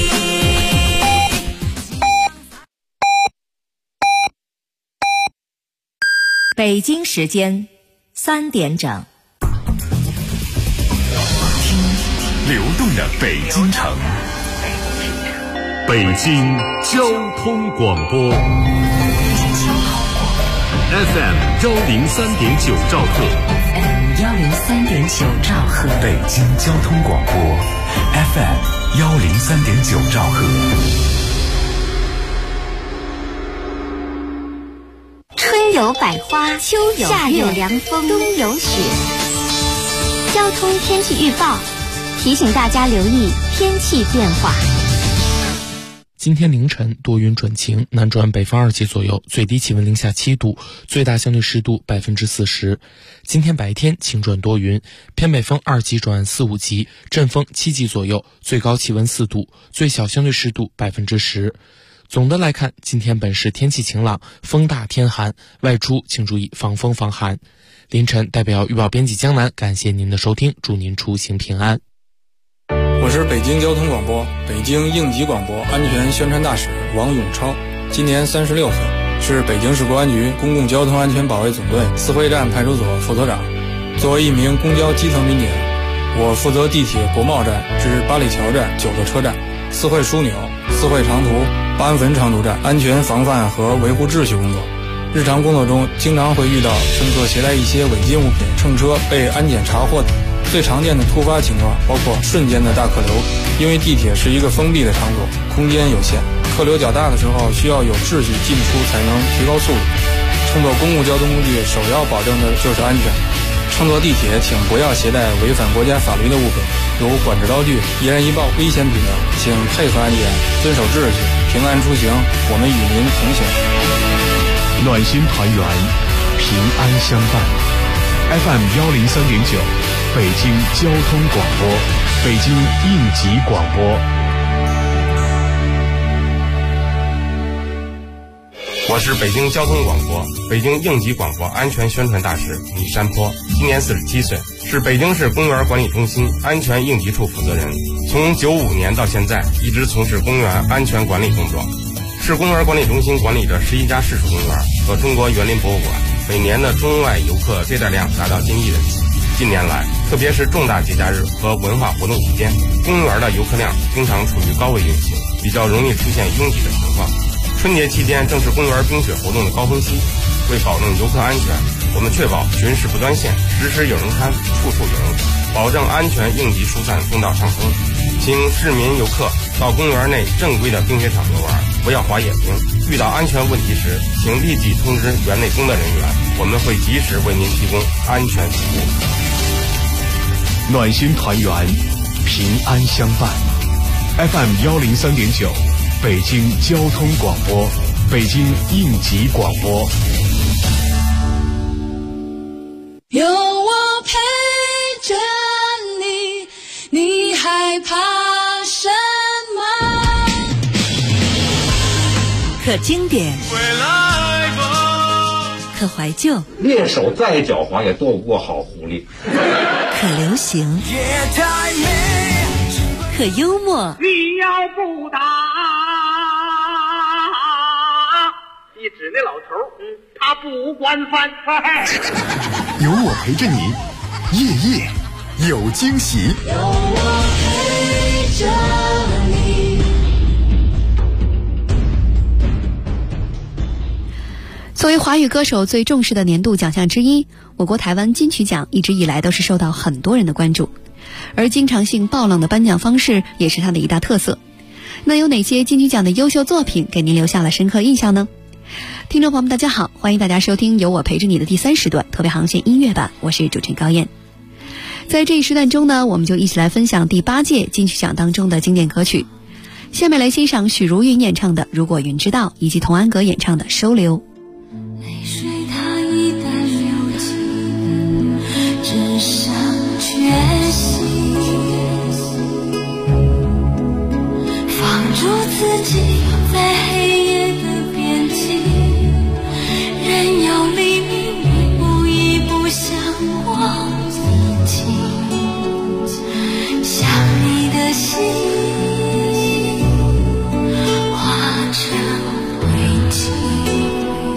北京时间3点整。 流动的北京城，北京交通广播 FM 103.9兆赫 FM 103.9兆赫， 北京交通广播 FM 103.9兆赫。 春有百花，秋有夏有凉风，冬有雪。交通天气预报提醒大家留意天气变化。 今天凌晨多云转晴，南转北风2级左右，最低气温零下7度，最大相对湿度40%。今天白天晴转多云，偏北风2级转4、5级，阵风7级左右，最高气温4度，最小相对湿度10%。总的来看，今天本市天气晴朗，风大天寒，外出请注意防风防寒。凌晨代表预报编辑江南，感谢您的收听，祝您出行平安。 我是北京交通广播北京应急广播安全宣传大使王永超，今年36岁，是北京市公安局公共交通安全保卫总队四惠站派出所副所长。作为一名公交基层民警，我负责地铁国贸站至八里桥站9个车站，四惠枢纽、四惠长途、八安汾长途站安全防范和维护秩序工作。日常工作中经常会遇到乘客携带一些违禁物品乘车被安检查获的。最常见的突发情况包括瞬间的大客流，因为地铁是一个封闭的场所，空间有限，客流较大的时候需要有秩序进出才能提高速度。乘坐公共交通工具首要保证的就是安全。乘坐地铁请不要携带违反国家法律的物品，如管制刀具、易燃易爆、危险品等，请配合安检，遵守秩序，平安出行，我们与您同行。 暖心团圆，平安相伴。FM 103.9，北京交通广播，北京应急广播。 我是北京交通广播、北京应急广播安全宣传大使李山坡，今年47岁，是北京市公园管理中心安全应急处负责人。从95年到现在，一直从事公园安全管理工作。市公园管理中心管理着11家市属公园和中国园林博物馆，每年的中外游客接待量达到近1亿人次。近年来，特别是重大节假日和文化活动期间，公园的游客量经常处于高位运行，比较容易出现拥挤的情况。春节期间正是公园冰雪活动的高峰期，为保证游客安全，我们确保巡视不断线，时时有人看，处处有人管，保证安全应急疏散通道畅通。请市民游客到公园内正规的冰雪场游玩，不要滑野冰。遇到安全问题时，请立即通知园内工作人员，我们会及时为您提供安全服务。 暖心团圆，平安相伴。FM 103.9，北京交通广播，北京应急广播。 有我陪着你，你还怕什么？ 可经典，可怀旧， 猎手再狡猾也斗不过好狐狸。 可流行，可幽默。 你要不打，你指那老头，他不管饭菜。 有我陪着你，夜夜有惊喜。 有我陪着你。 作为华语歌手最重视的年度奖项之一，我国台湾金曲奖一直以来都是受到很多人的关注，而经常性爆冷的颁奖方式也是它的一大特色。那有哪些金曲奖的优秀作品给您留下了深刻印象呢？听众朋友们大家好，欢迎大家收听由我陪着你的第3时段特别航线音乐版，我是主持人高燕。在这一时段中呢，我们就一起来分享第8届金曲奖当中的经典歌曲。下面来欣赏许茹芸演唱的《如果云知道》，以及童安格演唱的《收留》。 泪水它一旦流尽，只剩决心，放逐自己在黑夜的边境，任由黎明一步一步向我逼近，想你的心化成灰烬。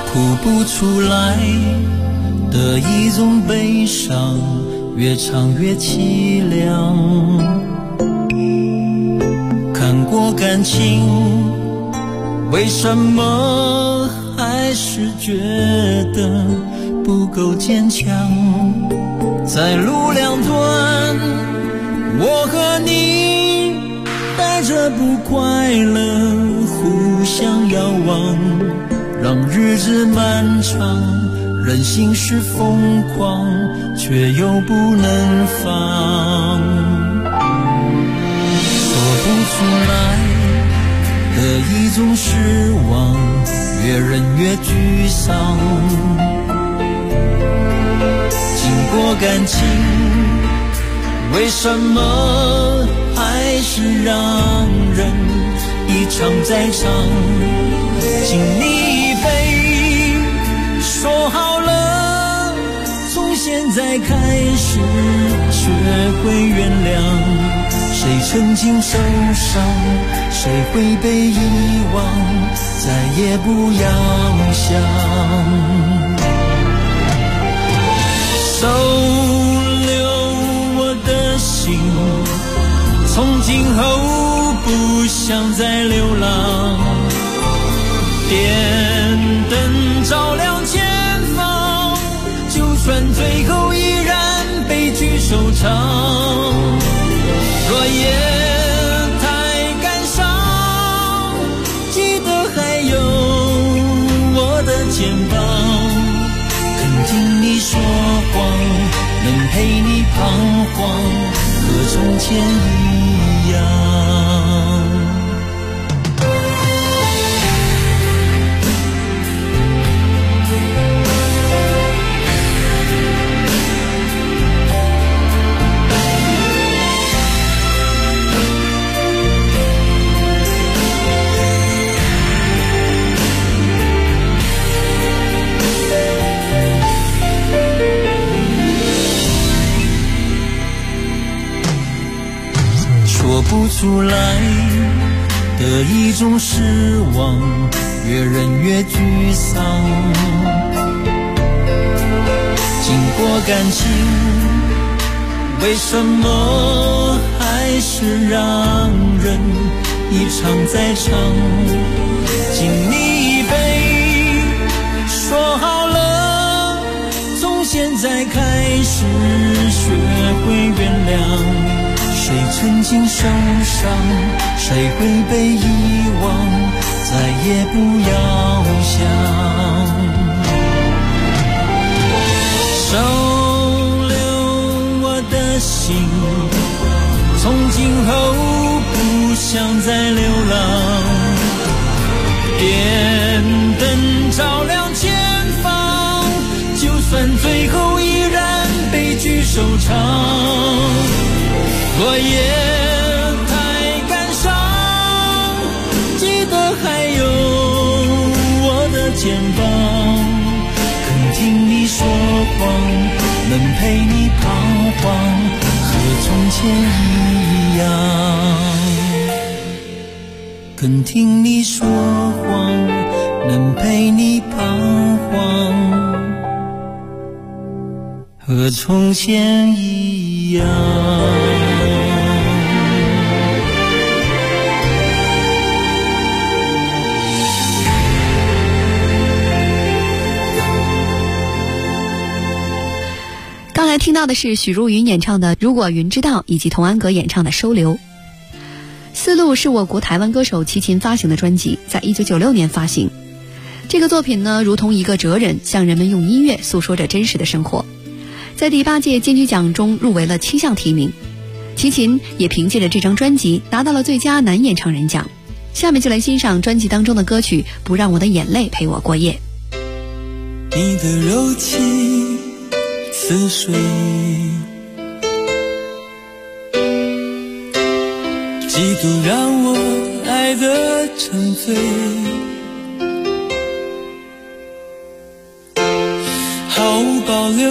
哭不出来的一种悲伤，越唱越凄凉。看过感情，为什么还是觉得不够坚强？在路两端，我和你带着不快乐互相遥望，让日子漫长，任性是疯狂，却又不能放。说不出来的一种失望，越忍越沮丧。经过感情，为什么还是让人一场再场？敬你一杯，说好了，从现在开始学会原谅。谁曾经受伤，谁会被遗忘，再也不要想。收留我的心，从今后不想再流浪。点灯照亮前方，就算最后依然悲剧收场。若夜太感伤，记得还有我的肩膀，肯听你说谎，能陪你彷徨，和从前一样。说不出来的一种失望，越忍越沮丧。经过感情，为什么还是让人一场再场？敬你一杯，说好了，从现在开始学会原谅。谁曾经受伤，谁会被遗忘，再也不要想。收留我的心，从今后不想再流浪。点灯照亮前方，就算最后依然悲剧收场。若夜太感伤，记得还有我的肩膀，肯听你说谎，能陪你彷徨，和从前一样。肯听你说谎，能陪你彷徨，和从前一样。 刚才听到的是许茹芸演唱的《如果云知道》，以及童安格演唱的《收留》。丝路是我国台湾歌手齐秦发行的专辑，在1996年发行。这个作品呢，如同一个哲人，向人们用音乐诉说着真实的生活。在第8届金曲奖中入围了7项提名，齐秦也凭借着这张专辑拿到了最佳男演唱人奖。下面就来欣赏专辑当中的歌曲《不让我的眼泪陪我过夜》。 你的柔情似水，嫉妒让我爱得沉醉，毫无保留，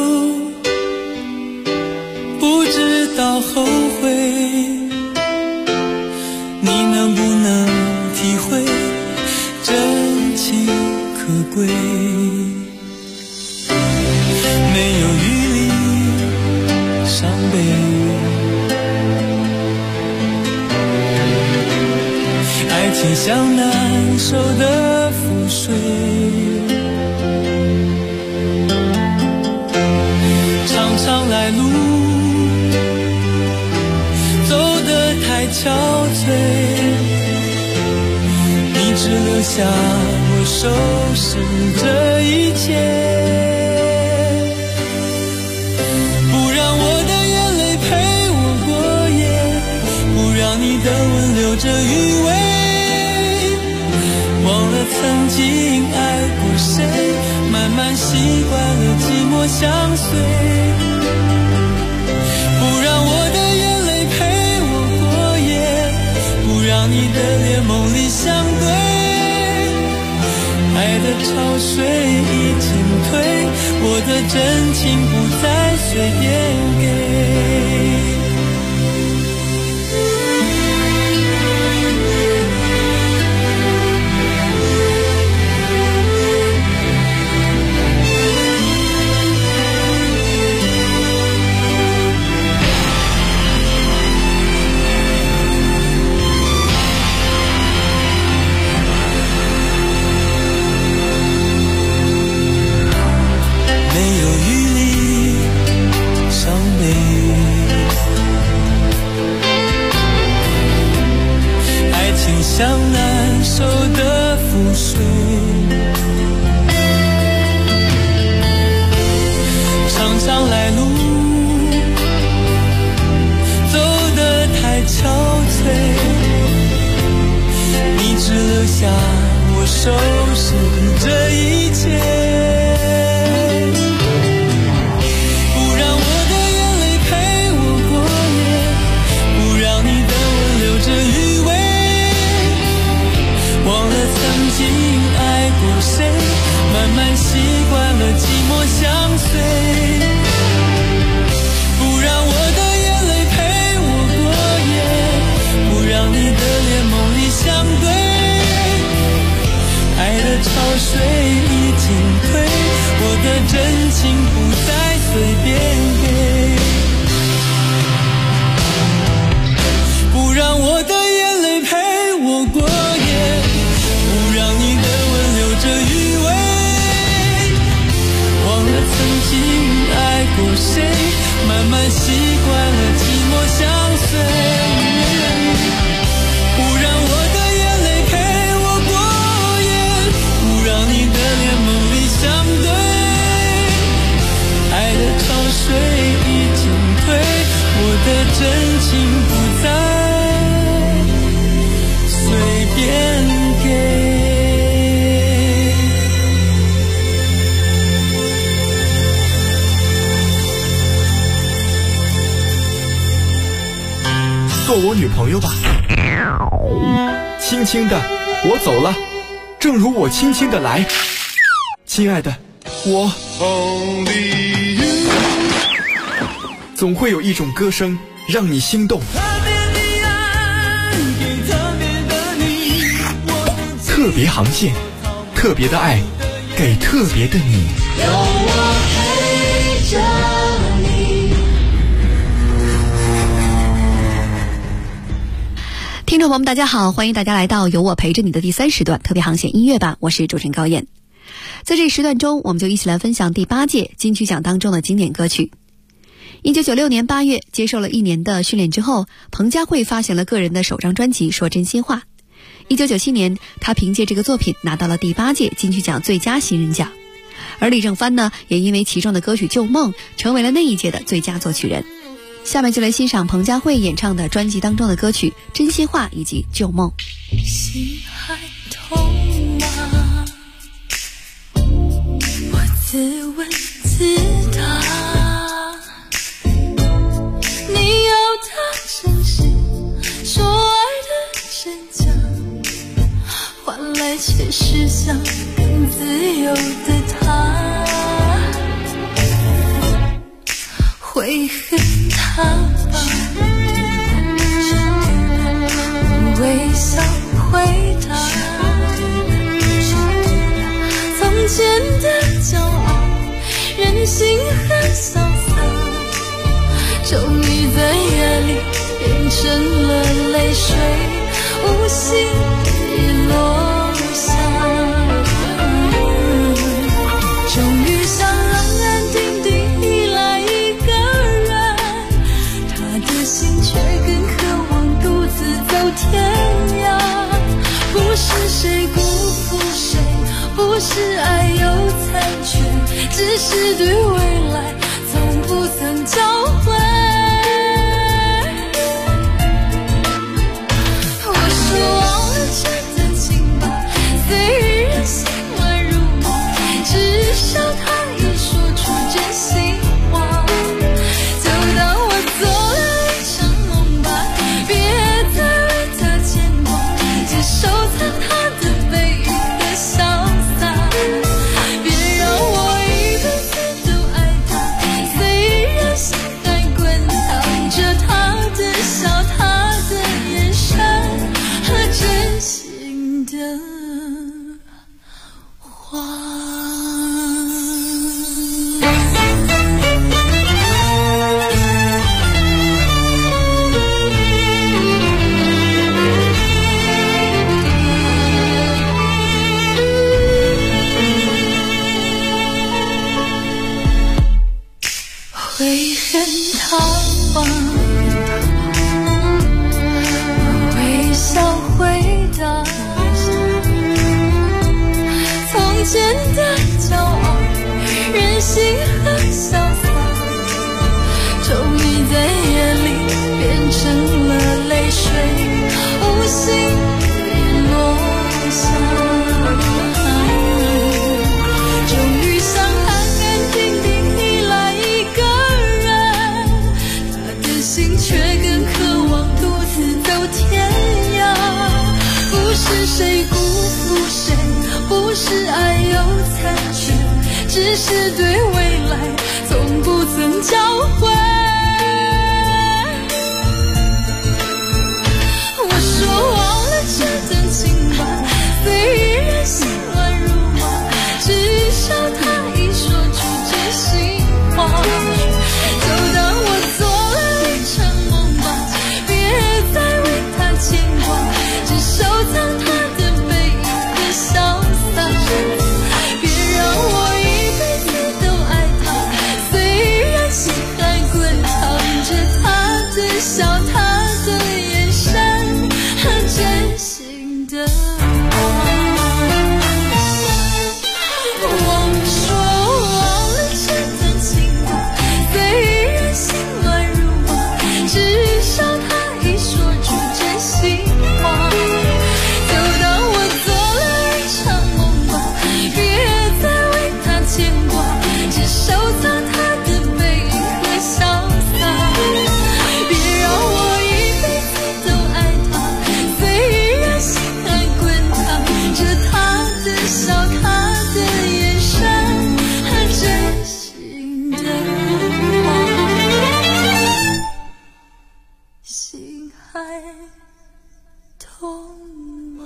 不知道后悔。你能不能体会真情可可贵，没有余力伤悲。爱情像难受的覆水，常常来路走得太憔悴，你只留下我收拾这一切，不让我的眼泪陪我过夜，不让你的吻留着余味，忘了曾经爱过谁，慢慢习惯了寂寞相随，不让我的眼泪陪我过夜，不让你的脸梦里相对，爱的潮水已经退，我的真情不再随便给。像难受的覆水，常常来路走得太憔悴，你只留下我收拾这一切，慢慢习惯了寂寞相随，不让我的眼泪陪我过夜，不让你的脸梦里相对，爱的潮水已经退，我的真情不再随便给，不让我的眼泪陪我过夜，不让你的吻留着余味，忘了曾经爱过谁，慢慢习惯了寂寞相随，不让我的眼泪陪我过夜，不让你的脸梦里相对，爱的潮水已经退，我的真情不再随便给。 做我女朋友吧，轻轻的我走了，正如我轻轻的来，亲爱的，我总会有一种歌声让你心动，特别航线，特别的爱给特别的你，有我陪着你。 听众朋友们大家好，欢迎大家来到有我陪着你的第3时段特别航线音乐版，我是主持人高燕。在这时段中，我们就一起来分享第8届金曲奖当中的经典歌曲。1996年8月，接受了1年的训练之后，彭佳慧发行了个人的首张专辑《说真心话》。1997年，她凭借这个作品拿到了第8届金曲奖最佳新人奖，而李正帆呢，也因为其中的歌曲《旧梦》成为了那一届的最佳作曲人。下面就来欣赏彭佳慧演唱的专辑当中的歌曲《真心话》以及《旧梦》。 心还痛吗？我自问自答，你要他真心说爱的真假，换来却是想更自由的他，会恨他吧？微笑回答，早前的骄傲，任性和潇洒，终于在夜里变成了泪水，无心地落下。终于想安安定定依赖一个人，他的心却更渴望独自走天涯。不是谁辜负谁，不是爱有残缺，只是对未来从不曾交换。我说忘了这段情吧，虽然心乱如麻，至少他已说出真心话。就当我做了一场梦吧，别再为他牵挂，只收藏他的背影和潇洒。别让我一辈子都爱他，虽然心还滚烫着他的笑，他的眼神和真心的话。会恨他吗？微笑回答，从前的骄傲，任性和潇洒，终于在夜里变成了泪水，无心地落下。终于想安安定定依赖一个人，他的心却更渴望独自走天涯。不是谁辜负谁，不是爱有残缺，只是对未来从不曾交换。我说忘了这段情吧，虽然心乱如麻，至少他已说出真心话。就当我做了一场梦吧，别再为他牵挂，只收藏他的背影和潇洒。别让我一辈子都爱他，虽然心还滚烫着他的笑，他的眼神和真心的话。忘了这段情吧，虽然心乱如麻，至少他已说出真心话。就当我做了一场梦吧，别再为他牵挂，只收藏他的背影和潇洒。别让我一辈子都爱他，虽然心还滚烫着他的笑，他的眼神和真心的话。心还痛吗？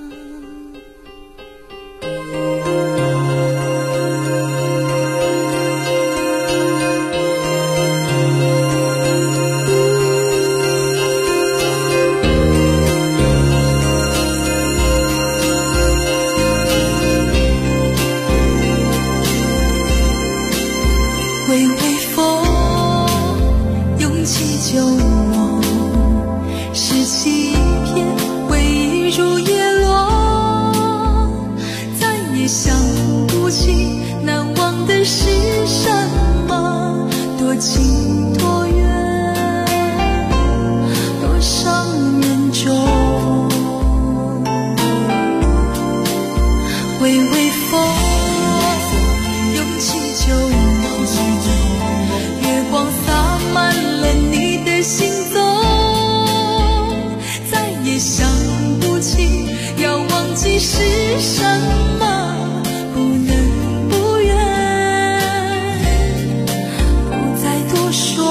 微微风，涌起旧梦，拾起一片回忆如叶落，再也想不起难忘的是什么，多近多远，多少年中。微微风，涌起旧梦，月光洒满了你的行踪，再也想不起要忘记是什么，不能不愿，不再多说。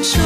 愁。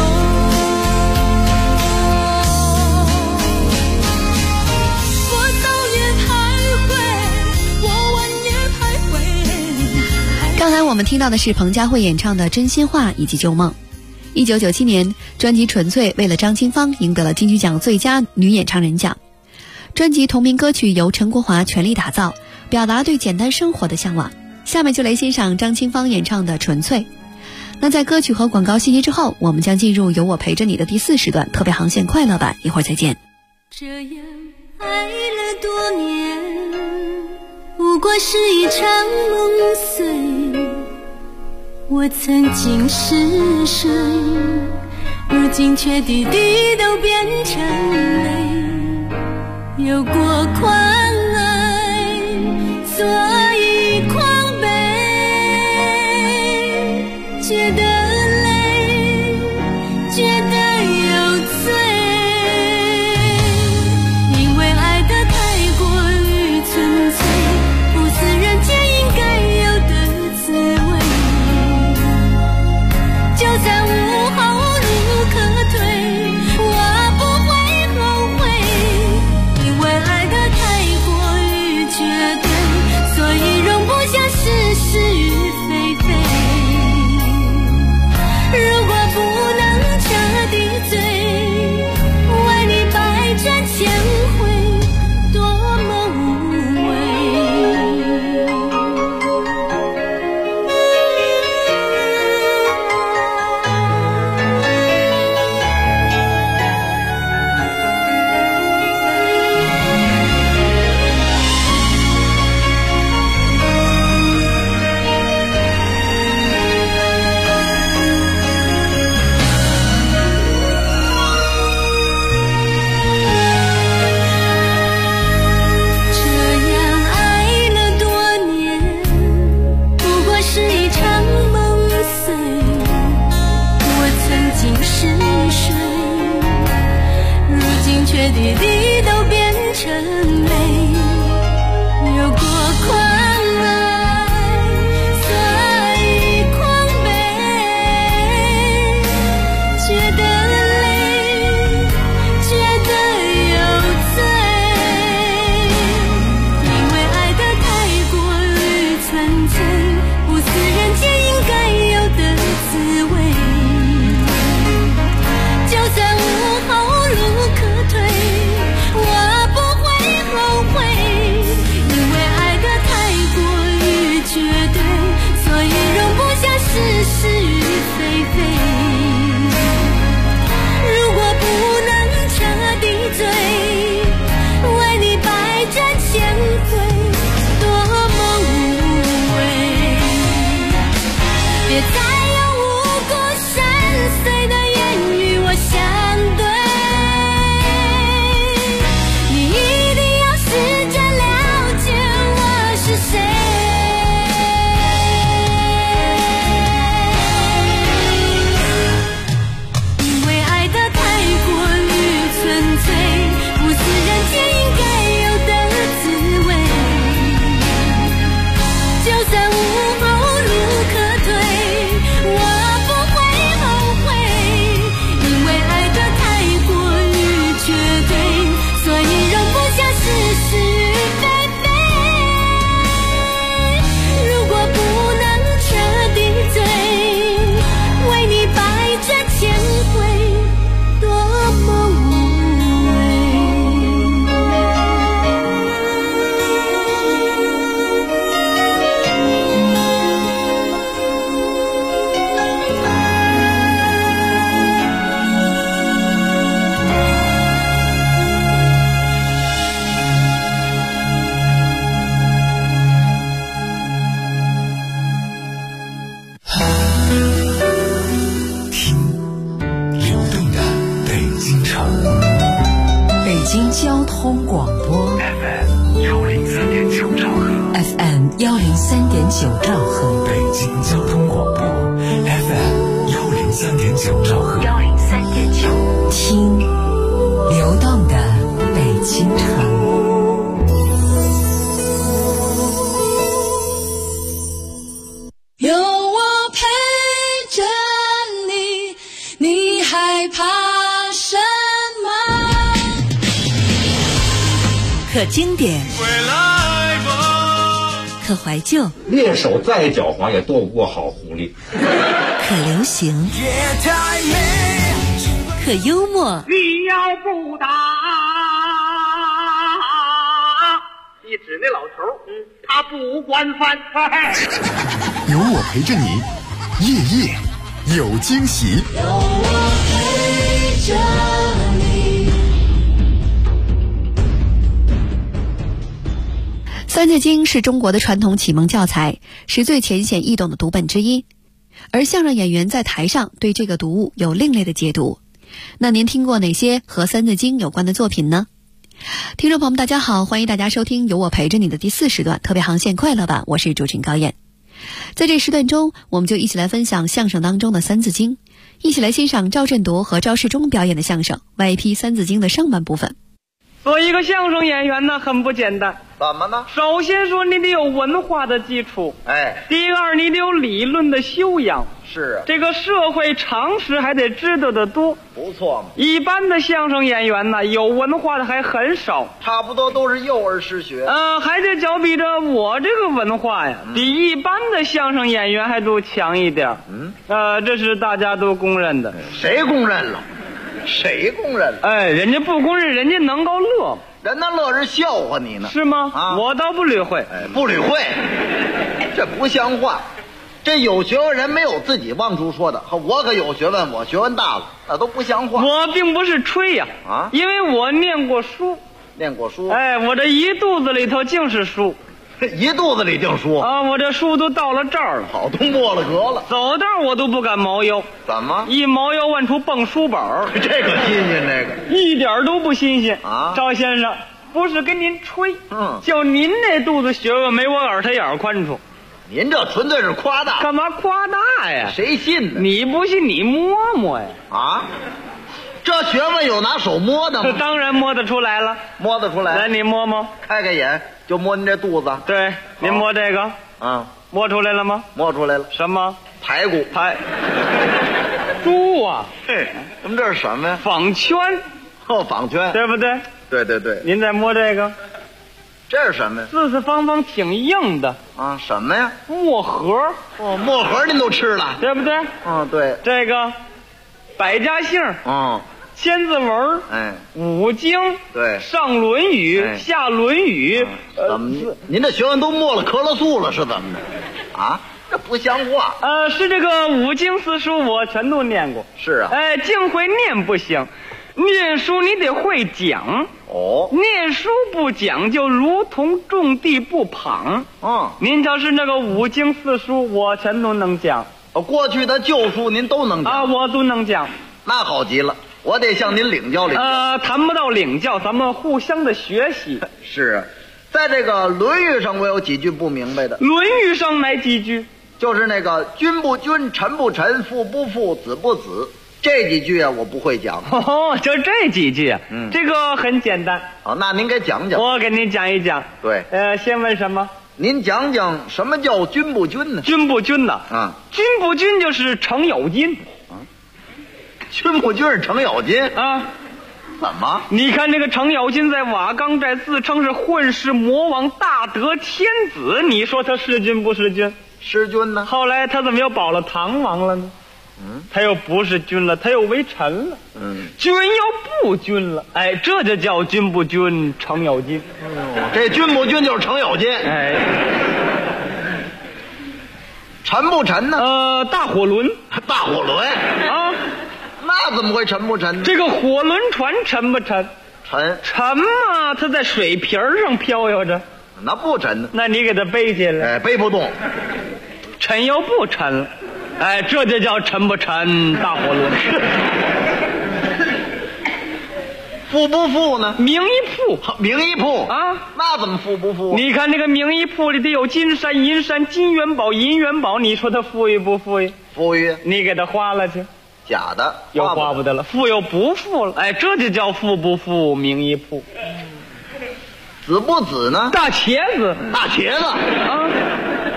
我走也徘徊，我问也徘徊。 刚才我们听到的是彭佳慧演唱的《真心话》以及《旧梦》。1997年，专辑《纯粹》为了张清芳赢得了金曲奖最佳女演唱人奖。专辑同名歌曲由陈国华全力打造，表达对简单生活的向往。下面就来欣赏张清芳演唱的《纯粹》。那在歌曲和广告信息之后，我们将进入有我陪着你的第4时段特别航线快乐版，一会儿再见。 这样爱了多年，不过是一场梦碎。我曾经是水，如今却滴滴都变成泪。有过狂爱，所以狂悲，觉得累，觉得有罪，因为爱得太过于纯粹，不是人间应该有的滋味。就算无后路可退，我不会后悔，因为爱得太过于绝对，所以容不下是是与非非。如果不能彻底醉，为你百转千回，多么无畏。却滴滴都变成泪，有过狂爱，所以狂悲，觉得累，觉得有罪，因为爱得太过于纯粹，不是人间应该有的滋味。就算无后路可退，我不会后悔，因为爱得太过于绝对，所以容不下是是与非非。如果不能彻底醉，为你百转千回，多么无畏。别再有无故深邃的言语我相对，你一定要试着了解我是谁。因为爱得太过于纯粹，不是人间应该有的滋味。就算无后路可退，我不会后悔，因为爱得太过于绝对，所以容不下是是与非非。如果不能彻底醉，为你百转千回，多么无畏。 流动的北京城北京交通广播 FM 103.9兆赫 FM 103.9兆赫， 北京交通广播 FM 103.9兆赫 103.9，听流动的北京城。 有我陪着你，你害怕什么？ 可经典，可怀旧， 猎手再狡猾也斗不过好狐狸。 可流行，可幽默。 你要不打，你指那老头，他不惯犯。 有我陪着你，夜夜有惊喜。 有我陪着你。 三字经是中国的传统启蒙教材，是最浅显易懂的读本之一。而相声演员在台上对这个读物有另类的解读。那您听过哪些和三字经有关的作品呢？听众朋友们大家好，欢迎大家收听有我陪着你的第4时段特别航线快乐版，我是主持人高燕。在这时段中，我们就一起来分享相声当中的三字经，一起来欣赏赵振铎和赵世忠表演的相声《歪批三字经》的上半部分。 做一个相声演员呢，很不简单。 怎么呢？ 首先说，你得有文化的基础。第二，你得有理论的修养。 是啊， 这个社会常识还得知道的多。 不错嘛。 一般的相声演员呢，有文化的还很少， 差不多都是幼儿失学。 还得较比着我这个文化呀，比一般的相声演员还都强一点。这是大家都公认的。 谁公认了？谁公认了？ 人家不公认，人家能够乐。 人那乐是笑话你呢， 是吗？我倒不理会。 不理会，这不像话。这有学问人没有自己往出说的，我可有学问，我学问大了，那都不像话。 我并不是吹呀，因为我念过书。 念过书？ 我这一肚子里头净是书。 一肚子里净书我这书都到了这儿了， 好都没了格了， 走道我都不敢猫腰。 怎么？ 一猫腰往出蹦书本这个新鲜，这个一点都不新鲜啊！赵先生，不是跟您吹，就您那肚子学问没我耳朵眼宽处。 您这纯粹是夸大。 干嘛夸大呀？ 谁信呢？ 你不信你摸摸呀！ 这学问有拿手摸的吗？ 当然摸得出来了， 摸得出来。 来，你摸摸， 开开眼，就摸您这肚子。 对，您摸这个，摸出来了吗？ 摸出来了。 什么？ 排骨。 猪啊！ 咱们这是什么呀？ 纺圈。 纺圈， 对不对？ 对对对。 您再摸这个， 这是什么呀？ 四四方方挺硬的什么呀？ 墨盒。 墨盒您都吃了， 对不对？ 对。 这个百家姓，千字文，五经， 对， 上论语，下论语， 怎么？您这学问都没了咳了素了是怎么的？这不像话。 是这个五经四书我全都念过。 是啊。 净会念不行，念书你得会讲。念书不讲就如同种地不旁。您瞧是那个五经四书我全都能讲。 过去的旧书您都能讲我都能讲。 那好极了，我得向您领教领教。 谈不到领教，咱们互相的学习。 是啊，在这个《论语》上我有几句不明白的。 《论语》上哪几句？ 就是那个君不君，臣不臣，父不父，子不子，这几句我不会讲。 就这几句这个很简单。 那您给讲讲。 我给您讲一讲。 对。 先问什么？ 您讲讲什么叫君不君呢？ 君不君呢？君不君就是程咬金。 君不君是程咬金怎么？ 你看这个程咬金在瓦岗寨自称是混世魔王，大德天子，你说他是君不是君？ 是君呢。 后来他怎么又保了唐王了呢？他又不是君了，他又为臣了。君又不君了，这就叫君不君，程咬金。 这君不君就是程咬金。沉不沉呢？ 大火轮。 大火轮那怎么会沉不沉呢？ 这个火轮船沉不沉？沉嘛，它在水皮上飘悠着。 那不沉呢？ 那你给它背起来。 背不动。 沉又不沉了，这就叫沉不沉大火轮。 富不富呢？ 名医铺。 名医铺那怎么富不富？ 你看这个名医铺里得有金山银山，金元宝银元宝，你说它富裕不富裕？ 富裕。 你给它花了去。 假的， 又花不得了，富又不富了，这就叫富不富名医铺。 子不子呢？ 大茄子。 大茄子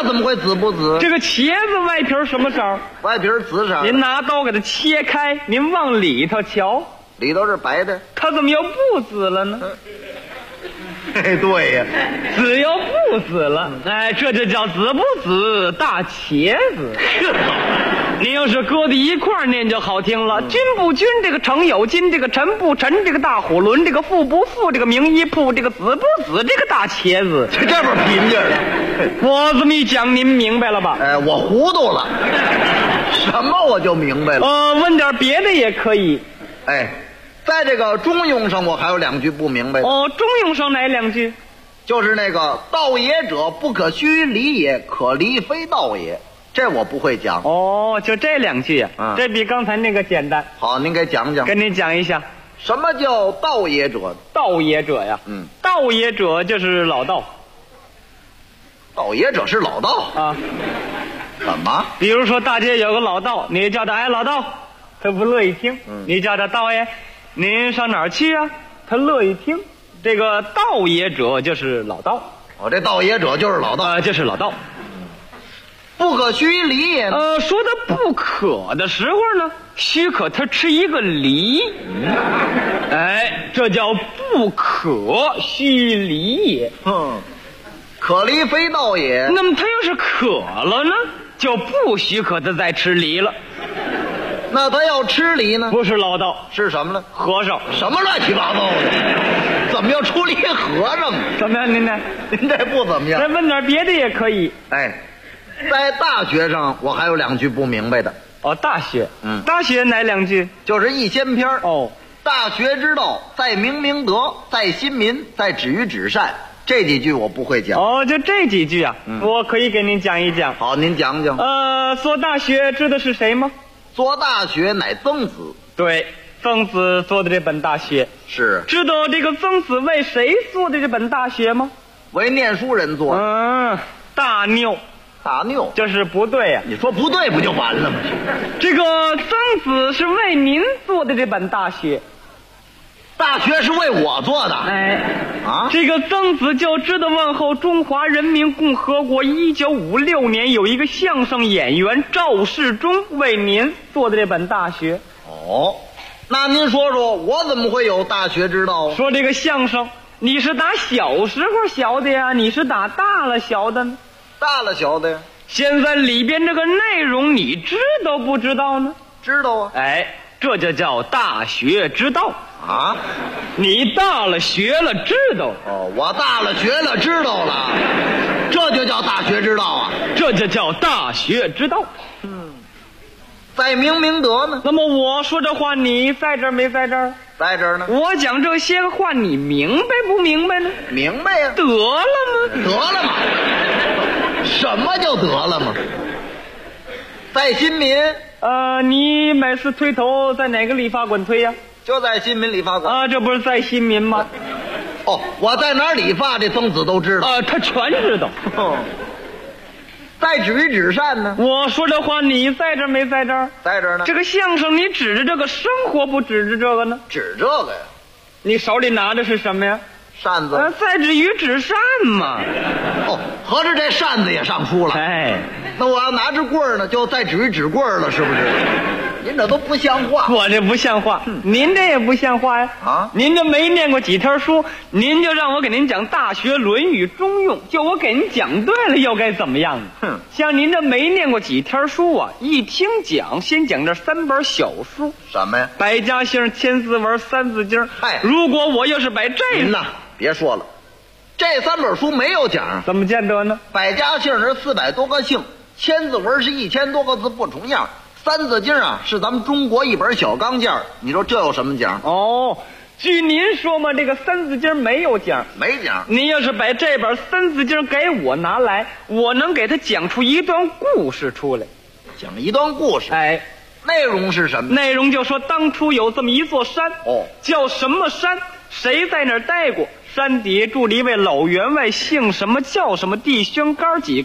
怎么会紫不紫？ 这个茄子外皮什么色？ 外皮紫色。 您拿刀给它切开，您往里头瞧， 里头是白的， 它怎么又不紫了呢？ 哎，对呀， 紫又不紫了，哎，这就叫紫不紫大茄子。您要是搁在一块儿念就好听了，君不君，这个臣有金，这个臣不臣，这个大虎轮，这个富不富，这个名医铺，这个紫不紫，这个大茄子， 这边贫劲儿。 我这么一讲，您明白了吧？ 哎，我糊涂了，什么我就明白了。 问点别的也可以。 哎，在这个中庸上，我还有2句不明白的。 中庸上哪2句？ 就是那个道也者，不可虚离也，可离非道也。这我不会讲。 就这2句呀。这比刚才那个简单。 好，您给讲讲。 跟您讲一下， 什么叫道也者？ 道也者呀，道也者就是老道。 道也者是老道啊？ 怎么？ 比如说大街有个老道，你叫他哎老道，他不乐意听。你叫他道爷，您上哪儿去啊？他乐意听。这个道也者就是老道。 这道也者就是老道。 就是老道。 不可虚离也。 说的不可的时候呢，许可他吃一个梨。哎，这叫不可虚离也。 可离非道也。 那么他要是渴了呢，就不许可他再吃梨了。 那他要吃梨呢？ 不是老道， 是什么呢？ 和尚。 什么乱七八糟的？怎么要出梨和尚？ 怎么样？您呢？ 您这不怎么样。 再问点别的也可以。 哎，在大学上我还有2句不明白的。 大学。大学哪2句？ 就是一仙篇。大学之道，在明明德，在亲民，在止于至善。这几句我不会讲。 就这几句啊，我可以给您讲一讲。 好，您讲讲。 做大学知道是谁吗？ 做大学乃曾子。 对，曾子做的这本大学。 是。 知道这个曾子为谁做的这本大学吗？ 为念书人做的。 大拗。 大拗就是不对呀。 你说不对不就完了吗？ 这个曾子是为您做的这本大学。 大学是为我做的。 这个曾子就知道往后中华人民共和国1956年有一个相声演员赵世忠为您做的这本大学。 那您说说我怎么会有大学之道？ 说这个相声你是打小时候学的呀，你是打大了学的呢？ 大了学的呀。 现在里边这个内容你知道不知道呢？ 知道啊。 这就叫大学之道啊！你大了学了知道我大了学了知道了，这就叫大学之道啊！ 这就叫大学之道。 在明明德呢？ 那么我说这话你在这儿没在这儿？ 在这儿呢。 我讲这些话你明白不明白呢？ 明白呀。 得了吗？ 得了吗？什么叫得了吗？在新民。 你每次推头在哪个理发馆推呀？ 就在新民理发馆。 这不是在新民吗？ 我在哪儿理发，这曾子都知道。 他全知道。 在止于至善呢？ 我说这话你在这儿没在这儿？ 在这儿呢。 这个相声你指着这个生活不指着这个呢？ 指这个呀。 你手里拿的是什么呀？ 扇子。 在止于至善嘛。 合着这扇子也上书了。那我要拿着棍儿呢，就在止于止棍儿了，是不是？您这都不像话。 我这不像话，您这也不像话呀。您这没念过几天书，您就让我给您讲《大学》《论语》《中庸》，就我给您讲对了，又该怎么样呢？像您这没念过几天书啊，一听讲，先讲这3本小书。 什么呀？ 百家姓、千字文、三字经。如果我要是把这您呐，别说了，这3本书没有讲。 怎么见得呢？ 百家姓是400多个姓，千字文是1000多个字不重样，三字经啊是咱们中国一本小钢件，你说这有什么讲？ 据您说嘛，这个三字经没有讲。 没讲。 您要是把这本三字经给我拿来，我能给他讲出一段故事出来。 讲一段故事？内容是什么？ 内容就说当初有这么一座山，叫什么山？谁在那儿待过？山底下住了一位老员外，姓什么叫什么，弟兄哥几个。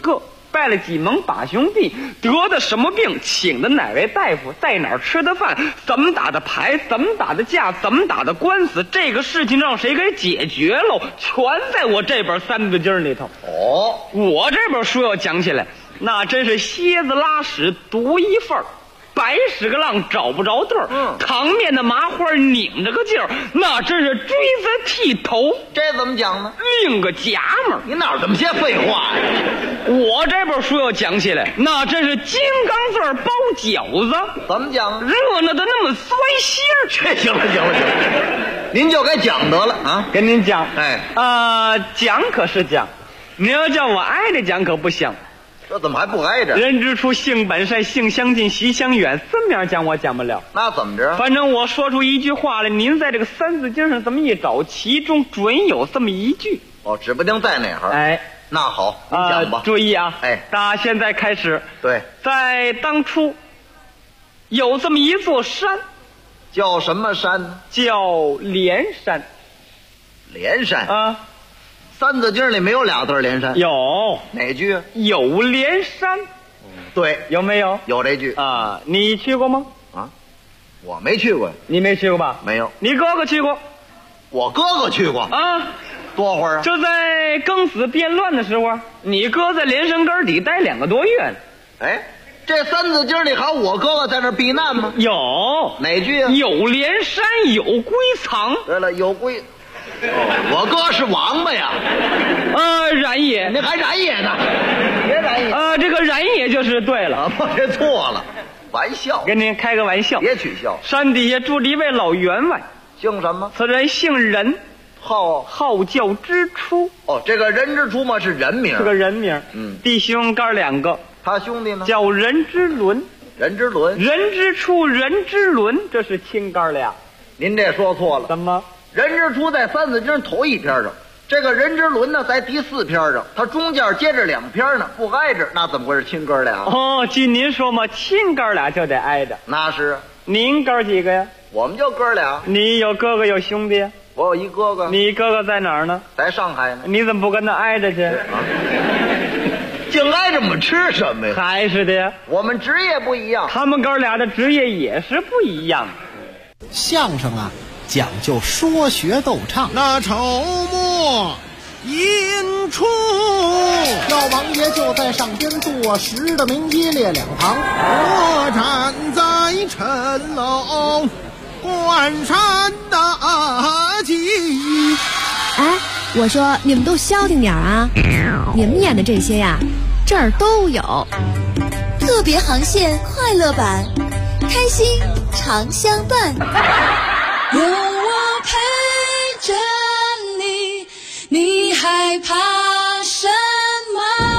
拜了几门把兄弟，得的什么病，请的哪位大夫，在哪儿吃的饭，怎么打的牌，怎么打的架，怎么打的官司，这个事情让谁给解决喽，全在我这本三字经里头。 哦， 我这本书要讲起来，那真是蝎子拉屎独一份儿，白屎个浪找不着对儿，堂面的麻花拧着个劲儿，那真是锥子剃头。 这怎么讲呢？ 另个夹门。 你哪有这么些废话呀？ 我这本书要讲起来，那真是金刚钻包饺子。 怎么讲？ 热闹的那么酸心儿。 这行了，您就该讲得了啊！ 跟您讲， 哎， 讲可是讲，你要叫我挨着讲可不行。 这怎么还不挨着？ 人之初，性本善，性相近，习相远。这面讲我讲不了， 那怎么着？ 反正我说出一句话来，您在这个三字经上这么一找，其中准有这么一句。 哦，指不定在哪行。 哎， 那好，你讲吧。 注意啊！ 哎， 打现在开始。 对， 在当初有这么一座山， 叫什么山呢？ 叫连山。 连山啊。 三字经里没有俩字连山？ 有。 哪句？ 有连山。 对， 有没有？ 有这句啊。你去过吗？ 啊，我没去过。 你没去过吧？ 没有。 你哥哥去过。 我哥哥去过啊。 多会儿啊？ 就在庚子变乱的时候，你哥在连山根底待2个多月。 哎，这三字经里还有我哥哥在那避难吗？ 有。 哪句啊？ 有连山有归藏。 对了，有归。我哥是王八呀。 冉野。 你还冉野呢？别冉野。 这个冉野就是对了。 我这错了，玩笑。 跟您开个玩笑。 别取笑。 山底下住着一位老员外， 姓什么？ 此人姓任， 号叫之初。 哦，这个任之初嘛是人名。 是个人名。弟兄哥2个。 他兄弟呢？ 叫任之伦。 任之伦。 任之初，任之伦，这是亲哥俩。 您这说错了。 怎么？ 任之初在三字经头一篇上，这个任之伦呢在第4篇上，他中间接着2篇呢，不挨着，那怎么会是亲哥俩？ 哦，据您说嘛，亲哥俩就得挨着。 那是。 您哥几个呀？ 我们就哥俩。 你有哥哥有兄弟？ 我有一哥哥。 你哥哥在哪儿呢？ 在上海呢。 你怎么不跟他挨着去？ 净挨着我们吃什么呀？ 还是的呀。 我们职业不一样， 他们哥俩的职业也是不一样。 相声啊，讲究说学逗唱。 那筹末引出， 老王爷就在上边坐实的名一列2旁， 我站在城楼观山大景。 哎，我说你们都消停点啊！你们演的这些呀，这儿都有。 特别航线快乐版，开心常相伴。 有我陪着你，你害怕什么？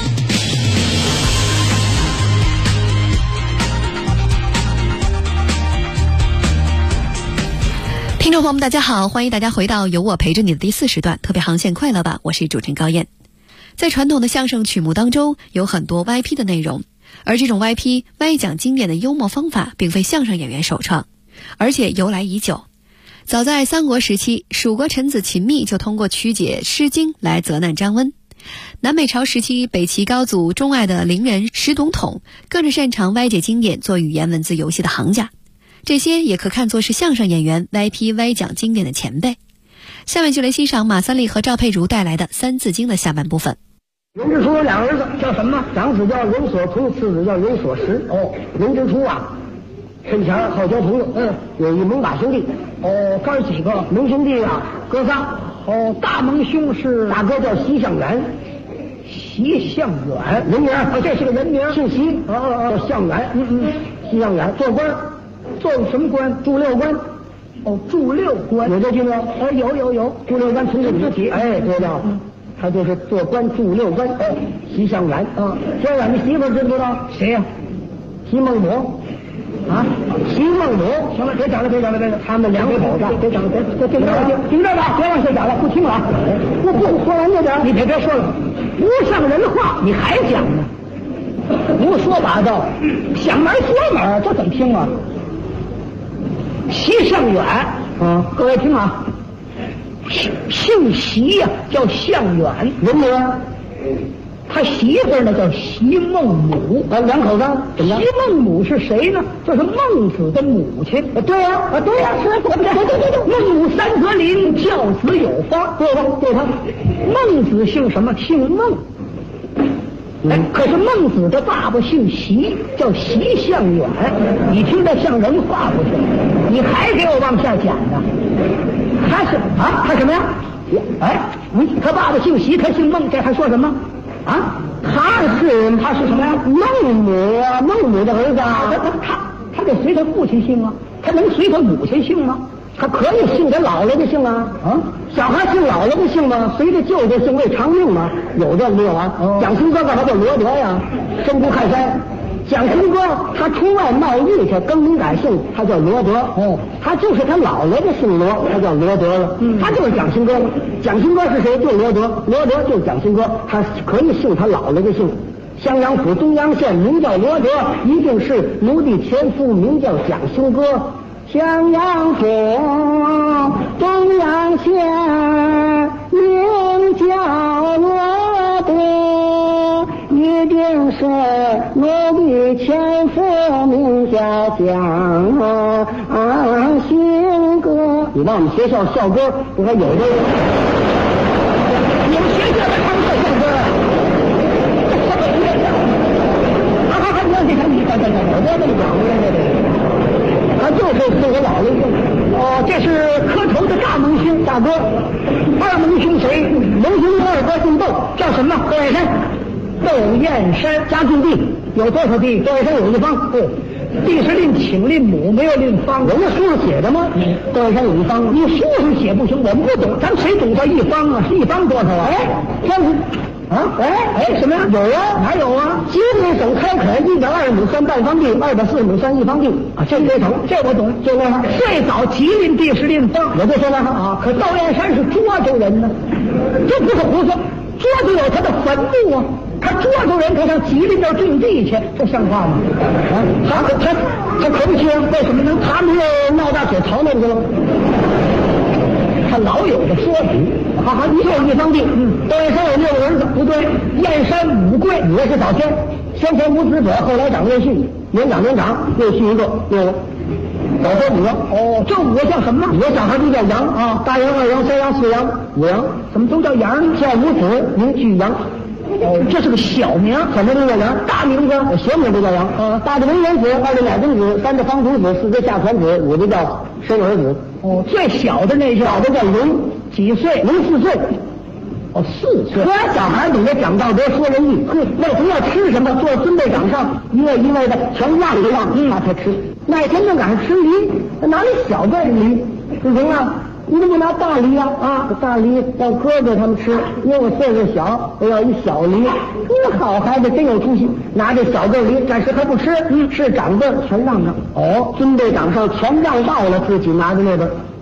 听众朋友们大家好，欢迎大家回到有我陪着你的第4时段特别航线快乐吧，我是主持人高燕。在传统的相声曲目当中，有很多歪批的内容，而这种歪批歪讲经典的幽默方法并非相声演员首创，而且由来已久。早在三国时期，蜀国臣子秦密就通过曲解《诗经》来责难张温。南北朝时期，北齐高祖钟爱的伶人石董统更是擅长歪解经典做语言文字游戏的行家，这些也可看作是相声演员歪批歪讲经典的前辈。下面就来欣赏马三立和赵佩茹带来的《三字经》的下半部分。 任之初有2个儿子，叫什么？长子叫任所图，次子叫任所识。哦，任之初啊，身前好交朋友，有一盟把兄弟。哦，哥几个盟兄弟啊，哥仨。哦，大盟兄是大哥叫席向远，席向远人名，这是个人名，姓席，叫向远，席向远做官，做什么官？驻六官。哦，驻六官有这句吗？有，驻六官从这之体，哎，对了。他就是做官驻六官，席向远，小远的媳妇知不知道？谁呀？席孟母，啊，席孟母。行了，别讲了，他们2口子，别讲了，别听着吧，别往下讲了，不听了。不说完就讲，你别说了，不像人话，你还讲呢？胡说八道，想门说门，这怎么听啊？席向远，各位听啊。姓席呀，叫向远，人名。他他媳妇呢叫席孟母，两口子席孟母是谁呢？就是孟子的母亲。对呀，对呀，是，对。孟母三则邻，教子有方。对吧？对他，孟子姓什么？姓孟。哎，可是孟子的爸爸姓席，叫席向远。你听着像人话不是？你还给我往下讲呢？他是啊，他什么呀？哎，他爸爸姓席，他姓孟，这还说什么？啊，他是什么呀？孟母啊，孟母的儿子啊。他得随他父亲姓啊，他能随他母亲姓吗？他可以姓他姥姥的姓啊。啊，小孩姓姥姥的姓吗？随着舅舅姓为长命吗？有这没有啊？蒋勋哥干嘛叫罗德呀？身不看山。蒋勋哥他出外贸易去，更名改姓，他叫罗德。哦，他就是他姥姥的姓罗，他叫罗德了。他就是蒋勋哥。蒋勋哥是谁？就罗德。罗德就是蒋勋哥，他可以姓他姥姥的姓。襄阳府东阳县名叫罗德，一定是奴婢前夫名叫蒋勋哥。襄阳府东阳县名叫罗德，一定是奴婢前夫名叫蒋勋哥。你往我们学校校歌不还有这个？你们学校的唱这校歌啊？我这么讲他就是我姥姥姓。哦，这是磕头的大蒙兄大哥。二蒙兄谁？蒙兄二哥姓窦，叫什么？窦燕山。窦燕山家住地有多少地？窦燕山有一方。对，地是令请令母，没有令方。人家书上写的吗？窦燕山有一方，你书上写不行，我们不懂，咱们谁懂到一方啊？是一方多少啊？哎，这是。啊，什么呀？有啊，哪有啊？吉林省开垦120亩算半方地，240亩算一方地啊。这没成，这我懂。就那样，最早吉林地是令方，我就说那啊。可窦燕山是涿州人呢，这不是胡说。涿州有他的坟墓啊，他涿州人，他上吉林那种地去，这像话吗？啊，他可不去啊？为什么呢？他没有闹大水逃那去了。他老有的说理。好，你说一方地，窦燕山有6个儿子，不对，燕山五贵，也是早先，先前无子者，后来长越续，年长，又续一个6个，早说5个。哦，这5个叫什么？5个小孩都叫羊啊，大羊、二羊、三羊、四羊、5羊，怎么都叫羊呢？叫五子名巨羊。哦，这是个小名，小名都叫羊，大名字学名都叫羊啊。大的文言子，二的乃公子，三的方童子，四的下传子，5的叫生儿子。哦，最小的那小的叫龙，几岁？04岁。哦，4岁。可小孩懂得讲道德，说仁义。为什么要吃什么？坐孙辈掌上，一位一位的全让一让，他才吃。那天正赶上吃梨，哪里小个的梨？不行啊！你怎么拿大梨啊？啊，大梨让哥哥他们吃，因为我岁数小，我要一小梨。你好孩子真有出息，拿这小个梨，暂时还不吃，是长辈全让上。哦，尊辈掌上全让到了，自己拿着那个。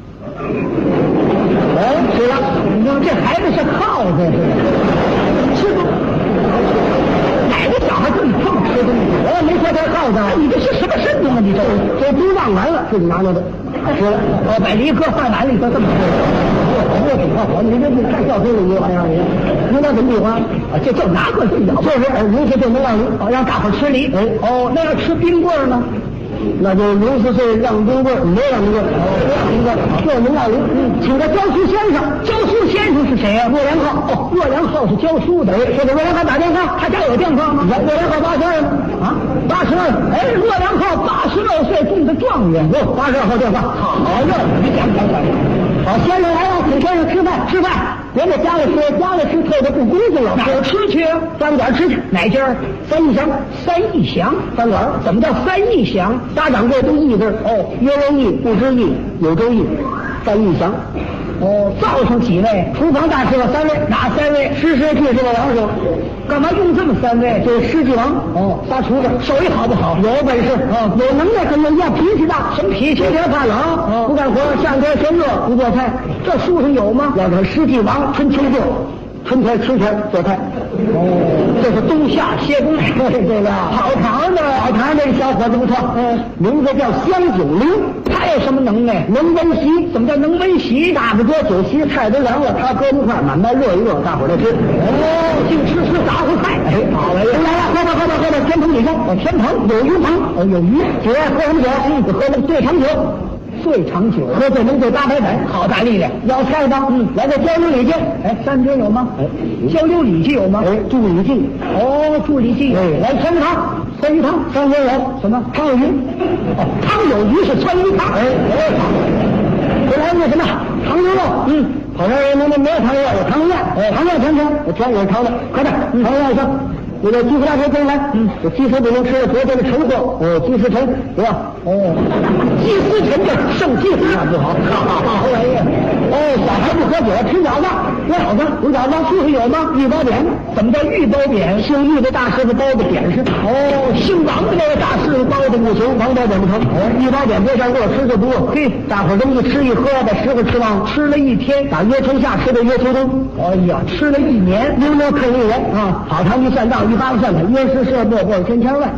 哎，是了，你看这孩子是耗子似的，吃不？哪个小孩这么吃东西？我也没说他是耗子，你这是什么身子啊？你这都让完了，自己拿着的。是了，把梨搁饭碗里头这么吃，我比划好，你这太孝顺了，你玩意儿你那怎么比划啊？这就拿过去咬，就是人家就能让梨，让大伙吃梨。哦，那要吃冰棍呢？那就04岁让冰棍，没让冰棍，不让冰棍，就能让梨。请个教书先生，教书先生是谁呀？岳良浩。哦，岳良浩是教书的。说给岳良浩打电话，他家有电话吗？岳良浩82了啊，82。哎，岳良浩82岁中的状元。哦，82号电话。好，让你讲。好，先生来了，请先生吃饭。别在家里吃，特别不恭敬了。哪儿吃去啊？饭馆吃去。哪家？3义祥。3义祥饭馆。怎么叫3义祥？家长辈都义字。哦，约人义，不知义，有周义，3义祥。哦，灶上几位？厨房大师了3位，哪3位？诗记这个王叔。干嘛用这么3位？这诗记王。哦，仨厨子，手艺好不好？有本事啊，有能耐，可能要脾气大。什么脾气？天天怕冷，不干活，夏天嫌热，不做菜。这书上有吗？要这诗记王春秋作。 春天吃天做菜。这是冬夏歇工。对了，跑堂的这个小伙子不错，名字叫香九龄。他有什么能耐？能温席。怎么叫能温席？大不桌酒席菜都凉了，他搁一块满班热一热，大伙儿来吃。净吃杂烩菜。好了，来了，喝吧，天棚底下，天棚有鱼棚，有鱼。姐喝什么酒？喝那个对长酒。最长酒，喝醉能对800载，好大力量。要菜吧？来个焦溜里脊。三杯有吗？焦溜里脊有吗？助理记。助理记。来川汤、川鱼汤，川鱼有什么？汤有鱼。汤有鱼是川鱼汤。回来那什么糖牛肉。好像那没有糖牛肉，有糖面。糖面全有糖的，快点，糖面一个。那个鸡丝大腿跟来，这鸡丝不能吃，昨天的成货，鸡丝陈，对吧？鸡丝陈这剩鸡丝那不好。好玩意儿。小孩不喝酒，吃饺子，有饺子，师傅有吗？玉包匾。怎么叫玉包匾？姓玉的大师傅包的匾是。姓王的那个大师傅包的不行，王包匾不成。玉包匾别上给我吃就不饿。嘿，大伙儿都一吃一喝，把师傅吃忘，吃了一天，打约春夏吃到约秋冬。吃了1年，溜溜坑1人啊，跑堂一算账。18个算盘，约时设过1000千万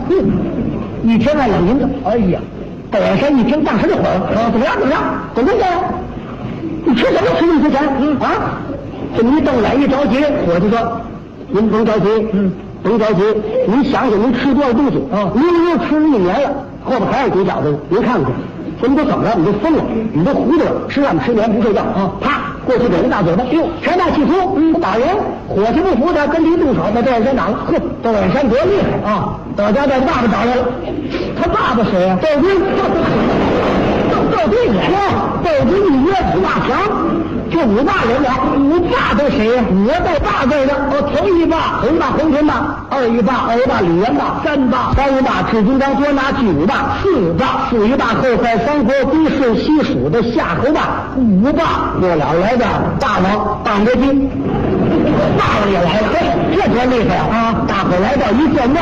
，1千万两银子。窦远山一听，当时就火了。怎么样？怎么样？你吃什么吃那么多钱？这么一瞪脸一着急，伙计说：“您甭着急，甭着急，您想想您吃多少东西您又吃了1年了，后边还有煮饺子，您看看，这你都怎么了？你都疯了，你都糊涂了，吃饭吃年不睡觉啪！”过去给人大嘴巴，财大气粗，不打人，伙计不服他，跟他一动手，把窦远山打了。窦远山多厉害啊！窦家带爸爸找来了，他爸爸谁呀？窦军。窦军也窦军一约5霸强，这5霸人了，5霸都谁呀？我带霸字的，头一霸红霸红尘霸，二一霸李元霸，三一霸赤金刚多拿巨5霸，四一霸后代三国归顺西蜀的夏侯霸，5霸末了来的霸王党国军，霸王也来了，这多厉害啊！大伙来到一见面，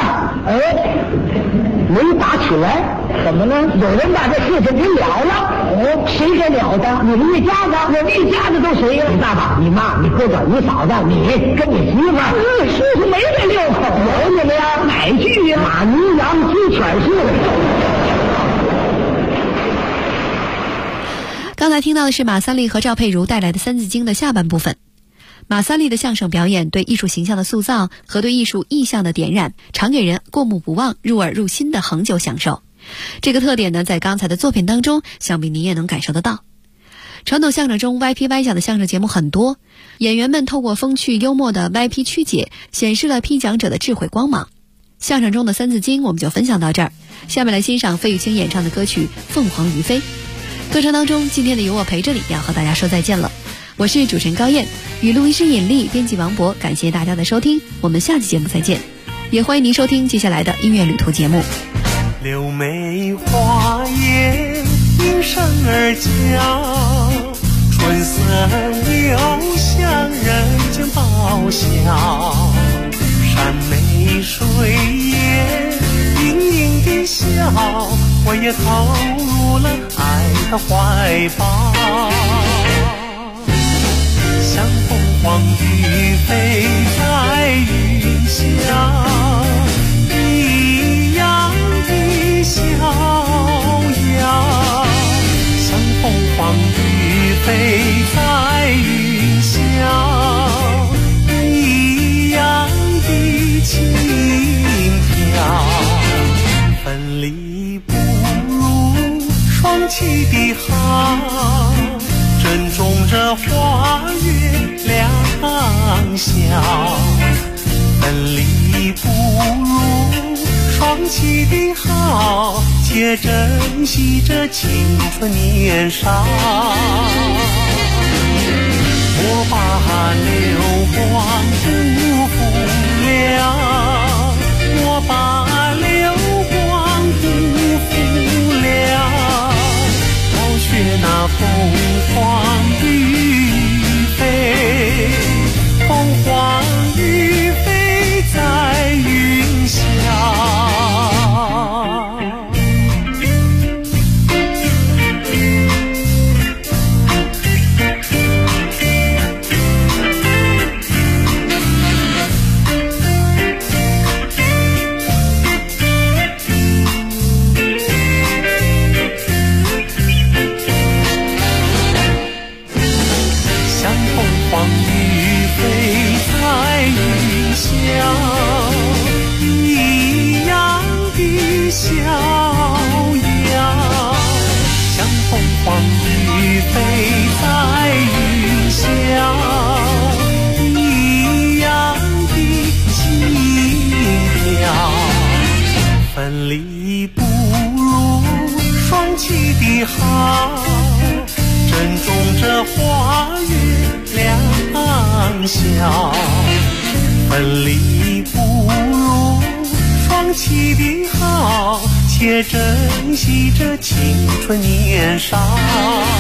没打起来，怎么呢？有人把这事情给了了。谁给了的？你们一家子，我们一家子都谁呀？你爸爸、你妈、你哥哥、你嫂子、你跟你媳妇儿。师傅没这6口，有你们呀？哪句呀？马、牛、羊、鸡、犬、畜。 刚才听到的是马三立和赵佩茹带来的《三字经》的下半部分。马三立的相声表演对艺术形象的塑造和对艺术意象的点染，常给人过目不忘、入耳入心的恒久享受。这个特点呢，在刚才的作品当中，想必您也能感受得到。传统相声中歪批歪讲的相声节目很多，演员们透过风趣幽默的歪批曲解，显示了批讲者的智慧光芒。相声中的《三字经》我们就分享到这儿，下面来欣赏费玉清演唱的歌曲《凤凰于飞》。歌声当中，今天的有我陪着你要和大家说再见了。我是主持人高燕，与录音师尹丽，编辑王博，感谢大家的收听，我们下期节目再见，也欢迎您收听接下来的音乐旅途节目。 柳梅花叶应声而叫，春色留香人间报晓。山美水也盈盈地笑，我也投入了爱的怀抱。像凤凰于飞在云霄，一样的逍遥。像凤凰于飞在云霄，一样的轻飘。分离不如双栖的好，珍重这花月良宵。分离不如双栖的好，且珍惜这青春年少。我把流光辜负了，我把流光辜负了，暴雪那凤凰于飞，凤凰于飞在云霄。 黄羽飞在云霄，一样的情调。分离不如双栖的好，珍重这花月两宵。分离不如双栖的好，且珍惜这青春年少。